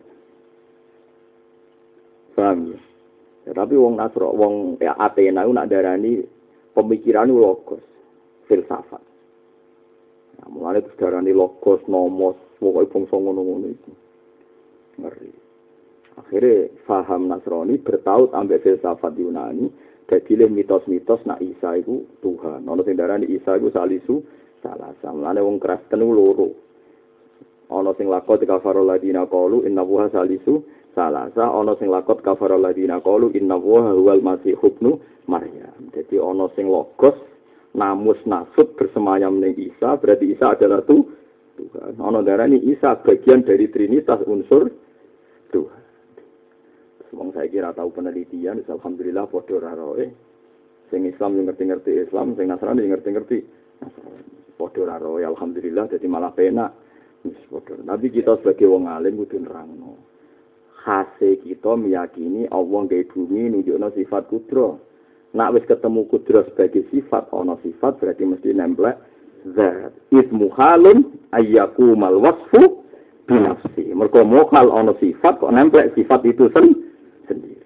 Paham ya? Ya tapi wong Nasro, wong ya, Athena nak darani pemikiran logos, filsafat. Nah, mulane terus darani logos, nomos, pokoke bangsa ngono-ngono iki. Ngeri. Akhirnya faham Nasrani bertaut ambek filsafat Yunani, jadi mitos-mitos nak Isa itu Tuhan. Ono sing darani Isa itu salisu salasa. Mulane wong Kristen loro. Ono sing lakot kafarul ladina qalu innahu salisu salasa, ono sing lakot kafarul ladina qalu innahu huwal masih ibnu Maryam. Jadi ono sing logos namus nasut bersemayam ning Isa, berarti Isa adalah tuh Tuhan. Ono darani Isa bagian dari trinitas unsur Tuhan. Wong saya kira tahu penelitian, alhamdulillah podo raroe. Sing Islam yang ngerti-ngerti Islam, sing Nasrani yang ngerti-ngerti Nasrani. Podo raroe, alhamdulillah jadi malah penak. Tapi kita sebagai wong alim kudu nerangno. Khase kita meyakini Allah gawe bumi nunjukno sifat kudro. Nak wis ketemu kudro sebagai sifat, ana sifat berarti mesti nemplek zat. Ismu halun ayyakumal wasfu binafsi. Mergo mokal ana sifat kok nemplek sifat itu sendiri. sendiri.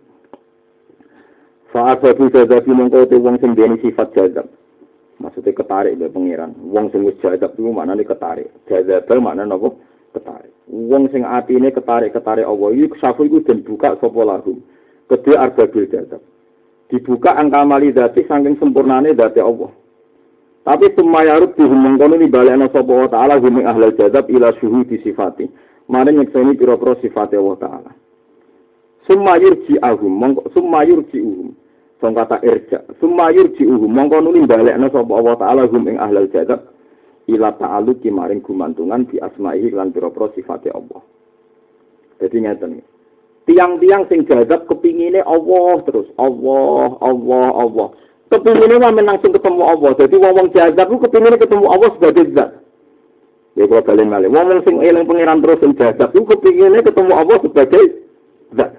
Saat satu jadab mongko te wong sing duweni sifat jadab. Maksudnya ketarik be pangeran. Wong sing wis jadab iku maknane ketarik. Jadab maknane apa? Ketarik. Wong sing atine ketarik-ketarik Allah iki safu iku den buka sapa lahum. Kedhe arbabil jadab. Dibuka angka mali dadi saking sempurnane dadi Allah. Tapi sumayarut dihum mengkono ni balekna sapa Allah taala hum ahlul jadab ila syuhudi sifati. Mane nyekseni pira-pira sifate Allah taala. Summa yurji'ahum mongko summa yurji'uhum sing kata irja summa yurji'uhum mongko nuli balekna sapa Allah taala hum ing ahlul jadab ila ta'alluqi maring gumantungan bi asma'ihi lan pira-pira sifate Allah. Dadi ngeten. Tiang-tiang sing jadab kepingine Allah terus Allah Allah Allah. Kepingine wae langsung ketemu Allah. Dadi wong-wong jadab ku kepingine ketemu Allah sebagai zat. Ya kula balen malih. Wong sing eling pangeran terus sing jadab ku kepingine ketemu Allah sebagai zat.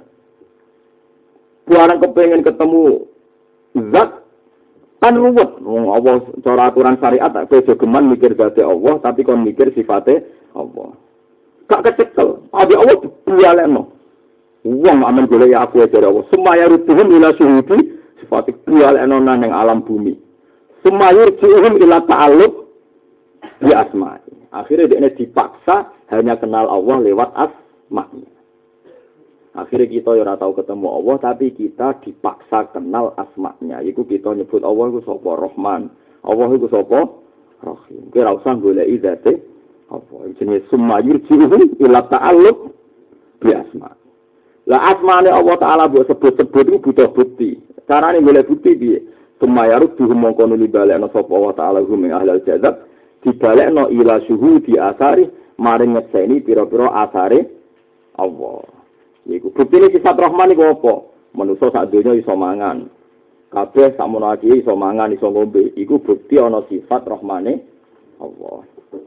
Buarang kepengen ketemu zat kan ruwet. Wong Allah cara aturan syariat tak kowe geman mikir zate Allah tapi kon mikir sifate Allah. Gak kecekel. Abi Allah dialekno. Wong amen golek aku dari Allah. Semaya rutuhum ila syuhudi sifate dialekno nang alam bumi. Semaya rutuhum ila ta'alluq bi asma. Akhirnya dia dipaksa hanya kenal Allah lewat asma-Nya. Akhirnya kita ya ora tau ketemu Allah, tapi kita dipaksa kenal asma-Nya. Iku kita nyebut Allah iku sapa? Rahman. Allah iku sapa? Rahim. Kira usah goleki zate apa. Jenenge summa yurji'uhum ila ta'alluq bi asma. Lah asmane Allah taala mbok sebut-sebut iku butuh bukti. Carane golek bukti piye? Summa yarudduhum mongko nuli balekno sapa Allah taala hum ing ahlul jazab dibalekno ila syuhudi asari maring ngeseni pira-pira asare Allah. Iku buktine sifat Rahman iku apa? Manusa sak donya iso mangan. Kabeh sak mono iki iso mangan, iso ngombe. Iku bukti ana sifat Rahmane Allah.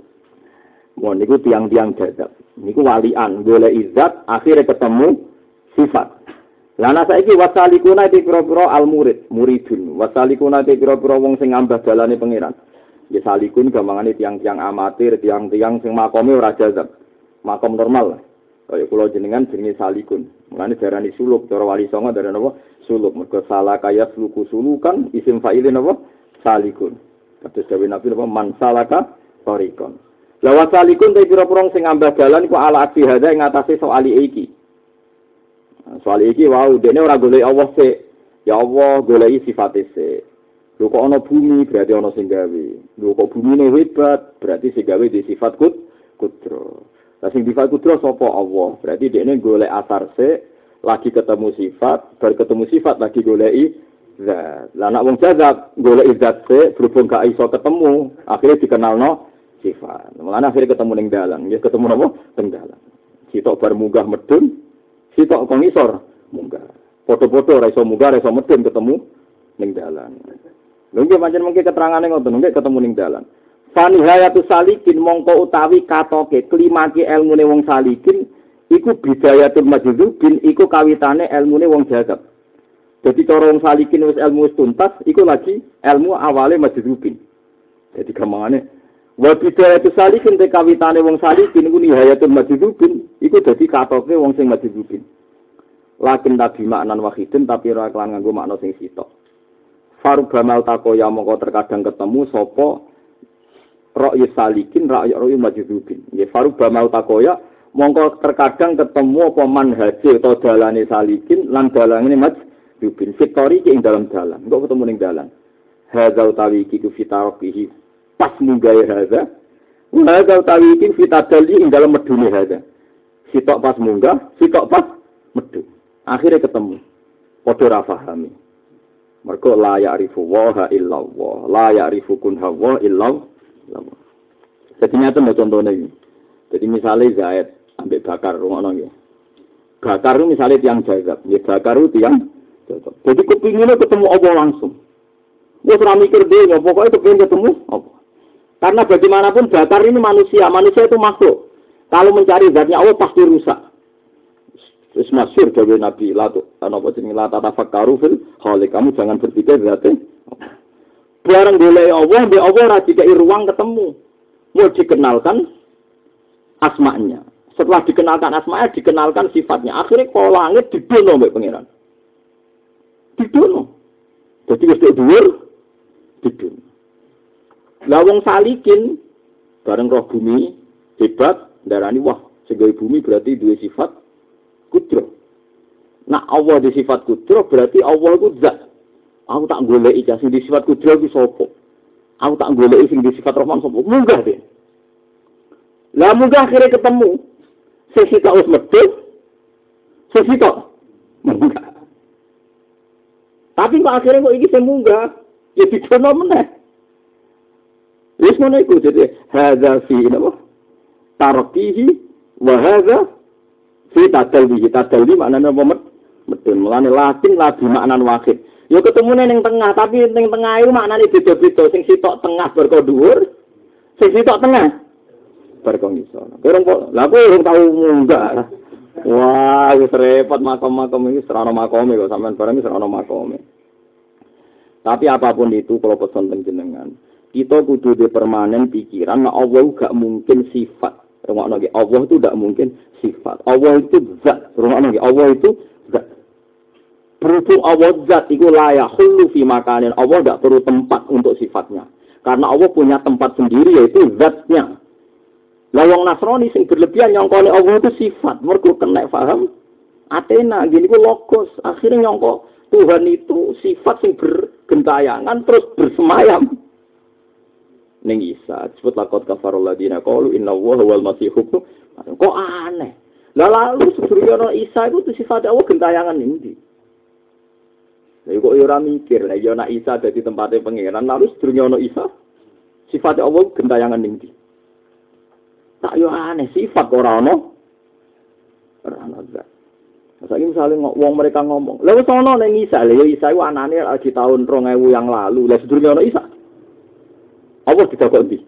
Mon niku tiang-tiang jadab. Niku walian golek izat akhire ketemu sifat. Lah ana saiki wasalikuna iki pira-pira al-murid, muridun. Wasalikuna iki pira-pira wong sing ngambah dalane pangeran. Ya salikun gampangane tiang-tiang amatir, tiang-tiang sing makome ora jadab. Makom normal. Kaya kula jenengan jenenge salikun. Mulane darani suluk, cara wali songo darani apa? Suluk. Mergo salah kaya suluku sulukan isim fa'ilin apa? Salikun. Kados dawuh Nabi apa? Man salaka tariqon. La wasalikun te pira-pira sing ngambah dalan iku ala aksi hada ing atase soal iki. Soal iki wau dene ora golek Allah sik. Ya Allah goleki sifate sik. Lho kok ana bumi berarti ana sing gawe. Lho kok bumine hebat berarti sing gawe di sifat kut kudro. Lah sing sifat kudro sapa Allah? Berarti dekne golek asar sik, lagi ketemu sifat, bar ketemu sifat lagi goleki zat. Lah nek wong jazab goleki zat sik berhubung gak iso ketemu, akhirnya dikenalno sifat. Mulane akhirnya ketemu ning dalan, ya ketemu napa? Teng dalan. Sitok bar munggah medun, sitok kok ngisor munggah. Foto-foto ora iso munggah, ora iso medun ketemu ning dalan. Lha nggih pancen mengke keterangane ngoten, nggih ketemu ning dalan. Fanihayatu salikin mongko utawi katoke klimake elmune wong salikin iku bidayatul majdzubin iku kawitane elmune wong jazab. Dadi cara wong salikin wis ilmu wis tuntas iku lagi ilmu awale majdzubin. Dadi gamangane wa bidayatul salikin te kawitane wong salikin iku nihayatul majdzubin iku dadi katoke wong sing majdzubin. Lakin tabi maknan wahidin tapi ora kelan nganggo makna sing sitok. Farubamal takoya mongko terkadang ketemu sapa Ra'yu salikin, ra'yu ra'yu majdzubin. Ya faruba mau takoya, mongko terkadang ketemu apa manhaje atau dalane salikin lan dalane majdzubin. Fitori ki ing dalam dalan. Engko ketemu ning dalan. Hadza utawi iki ku fitarokihi pas munggahe hadza. Hadza utawi iki fitadali ing dalam medune hadza. Sitok pas munggah, sitok pas medhu. Akhire ketemu. Padha ra pahami. Mergo la ya'rifu wa illallah. La ya'rifu kun hawa illallah. Jadi nyata mau contohnya ini. Jadi misalnya Zaid ambil bakar rumah nongnya. Bakar itu misalnya tiang jazab, ya bakar itu tiang jazab. Jadi kepinginnya ketemu Allah langsung. Dia serah mikir dia, pokoknya kepingin ketemu Allah. Karena bagaimanapun bakar ini manusia, manusia itu makhluk. Kalau mencari zatnya Allah pasti rusak. Terus masyhur dari Nabi Latu, apa jenis la tatafakkaru fil khaliq. Kamu jangan berpikir zatnya. Barang golek Allah, dia Allah ora dikai ruang ketemu. Mau dikenalkan asma'nya. Setelah dikenalkan asma'nya, dikenalkan sifatnya. Akhirnya kalau langit didono mbek pangeran. Didono. Jadi wis dhuwur didono. Lah wong salikin bareng roh bumi hebat, ndarani wah, sing bumi berarti duwe sifat kudro. Nah, Allah di sifat kudro berarti Allah itu zat. Aku tak goleki sing di sifat kudro iki sapa? Aku tak goleki sing di sifat Rahman sapa? Munggah deh. Lah munggah akhirnya ketemu. Sing sitok wis medhit. Sing sitok munggah. Tapi kok akhirnya kok iki sing munggah? Ya didono meneh. Wis ngono iku dadi hadza fi napa? Tarqihi wa hadza fi tadalli. Tadalli maknane apa medhun. Mulane lakin labi maknan wahid. Ya ketemune ning tengah, tapi ning tengah iku maknane beda-beda. Sing sitok tengah berko dhuwur, sing sitok tengah berko ngisor. Kurang kok, lha aku urung tau munggah. Wah, wis repot makom-makom iki serana makome kok sampean bareng serana makome. Tapi apapun itu kalau pesan jenengan, kita kudu di permanen pikiran nah Allah gak mungkin sifat. Rungokno iki, Allah itu gak mungkin sifat. Allah itu zat. Rungokno iki, Allah itu zat. Berhubung Allah zat itu layak hulu fi makanin. Allah tidak perlu tempat untuk sifatnya. Karena Allah punya tempat sendiri yaitu zatnya. Lah wong Nasrani sing berlebihan nyongkone Allah itu sifat. Mergo kena paham Athena gini ku logos. Akhirnya nyongko Tuhan itu sifat sing bergentayangan terus bersemayam. Ning Isa disebut laqad kafarul ladina qalu inna Allaha wal masih ibnu. Kok aneh. Lah lalu sebelumnya Isa itu sifat Allah gentayangan ini. Lha kok ora mikir, lha ya ana Isa dadi tempatnya pangeran, lalu sedurunge ana Isa sifat Allah gentayangan ning ndi? Tak yo aneh sifat ora ana. Ora ana zat. Saiki misale wong mereka ngomong, lha wis ana ning Isa, lha Isa iku anane di tahun dua ribu yang lalu, lha sedurunge ana Isa. Allah didakok ndi?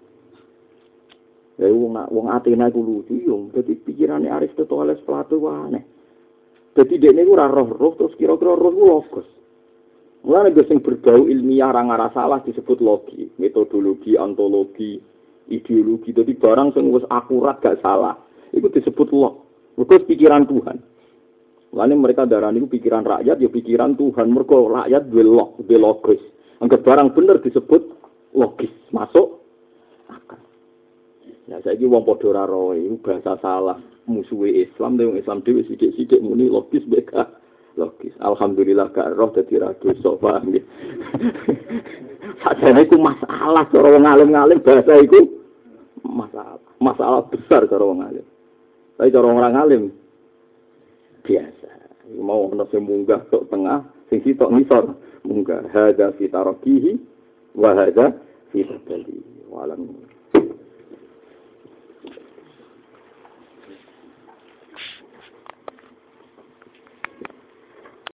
Lha wong wong Athena iku lucu yo, dadi pikirane Aristoteles Plato aneh. Jadi dia ini ora roh-roh terus kira-kira roh itu logos. Mulane sing berbau ilmiah ora ngara salah disebut logi, metodologi, ontologi, ideologi. Jadi barang sing wis akurat gak salah, itu disebut log. Mergo pikiran Tuhan. Lalu mereka darah itu pikiran rakyat, ya pikiran Tuhan. Mereka rakyat duwe log, duwe logis. Angger barang bener disebut logis, masuk akal. Ya saiki wong padha ora roe, iku bahasa salah. Musuhe Islam, wong Islam dhewe sithik-sithik muni logis beka. Logis. Alhamdulillah gak roh dadi ra dosa, paham nggih. Sajane iku masalah cara wong alim-alim bahasa iku masalah. Masalah besar cara wong alim. Tapi cara orang alim biasa. Mau ana sing munggah tok tengah, sing sitok ngisor munggah. Hadza fi tarakihi wa hadza fi tabali. Walam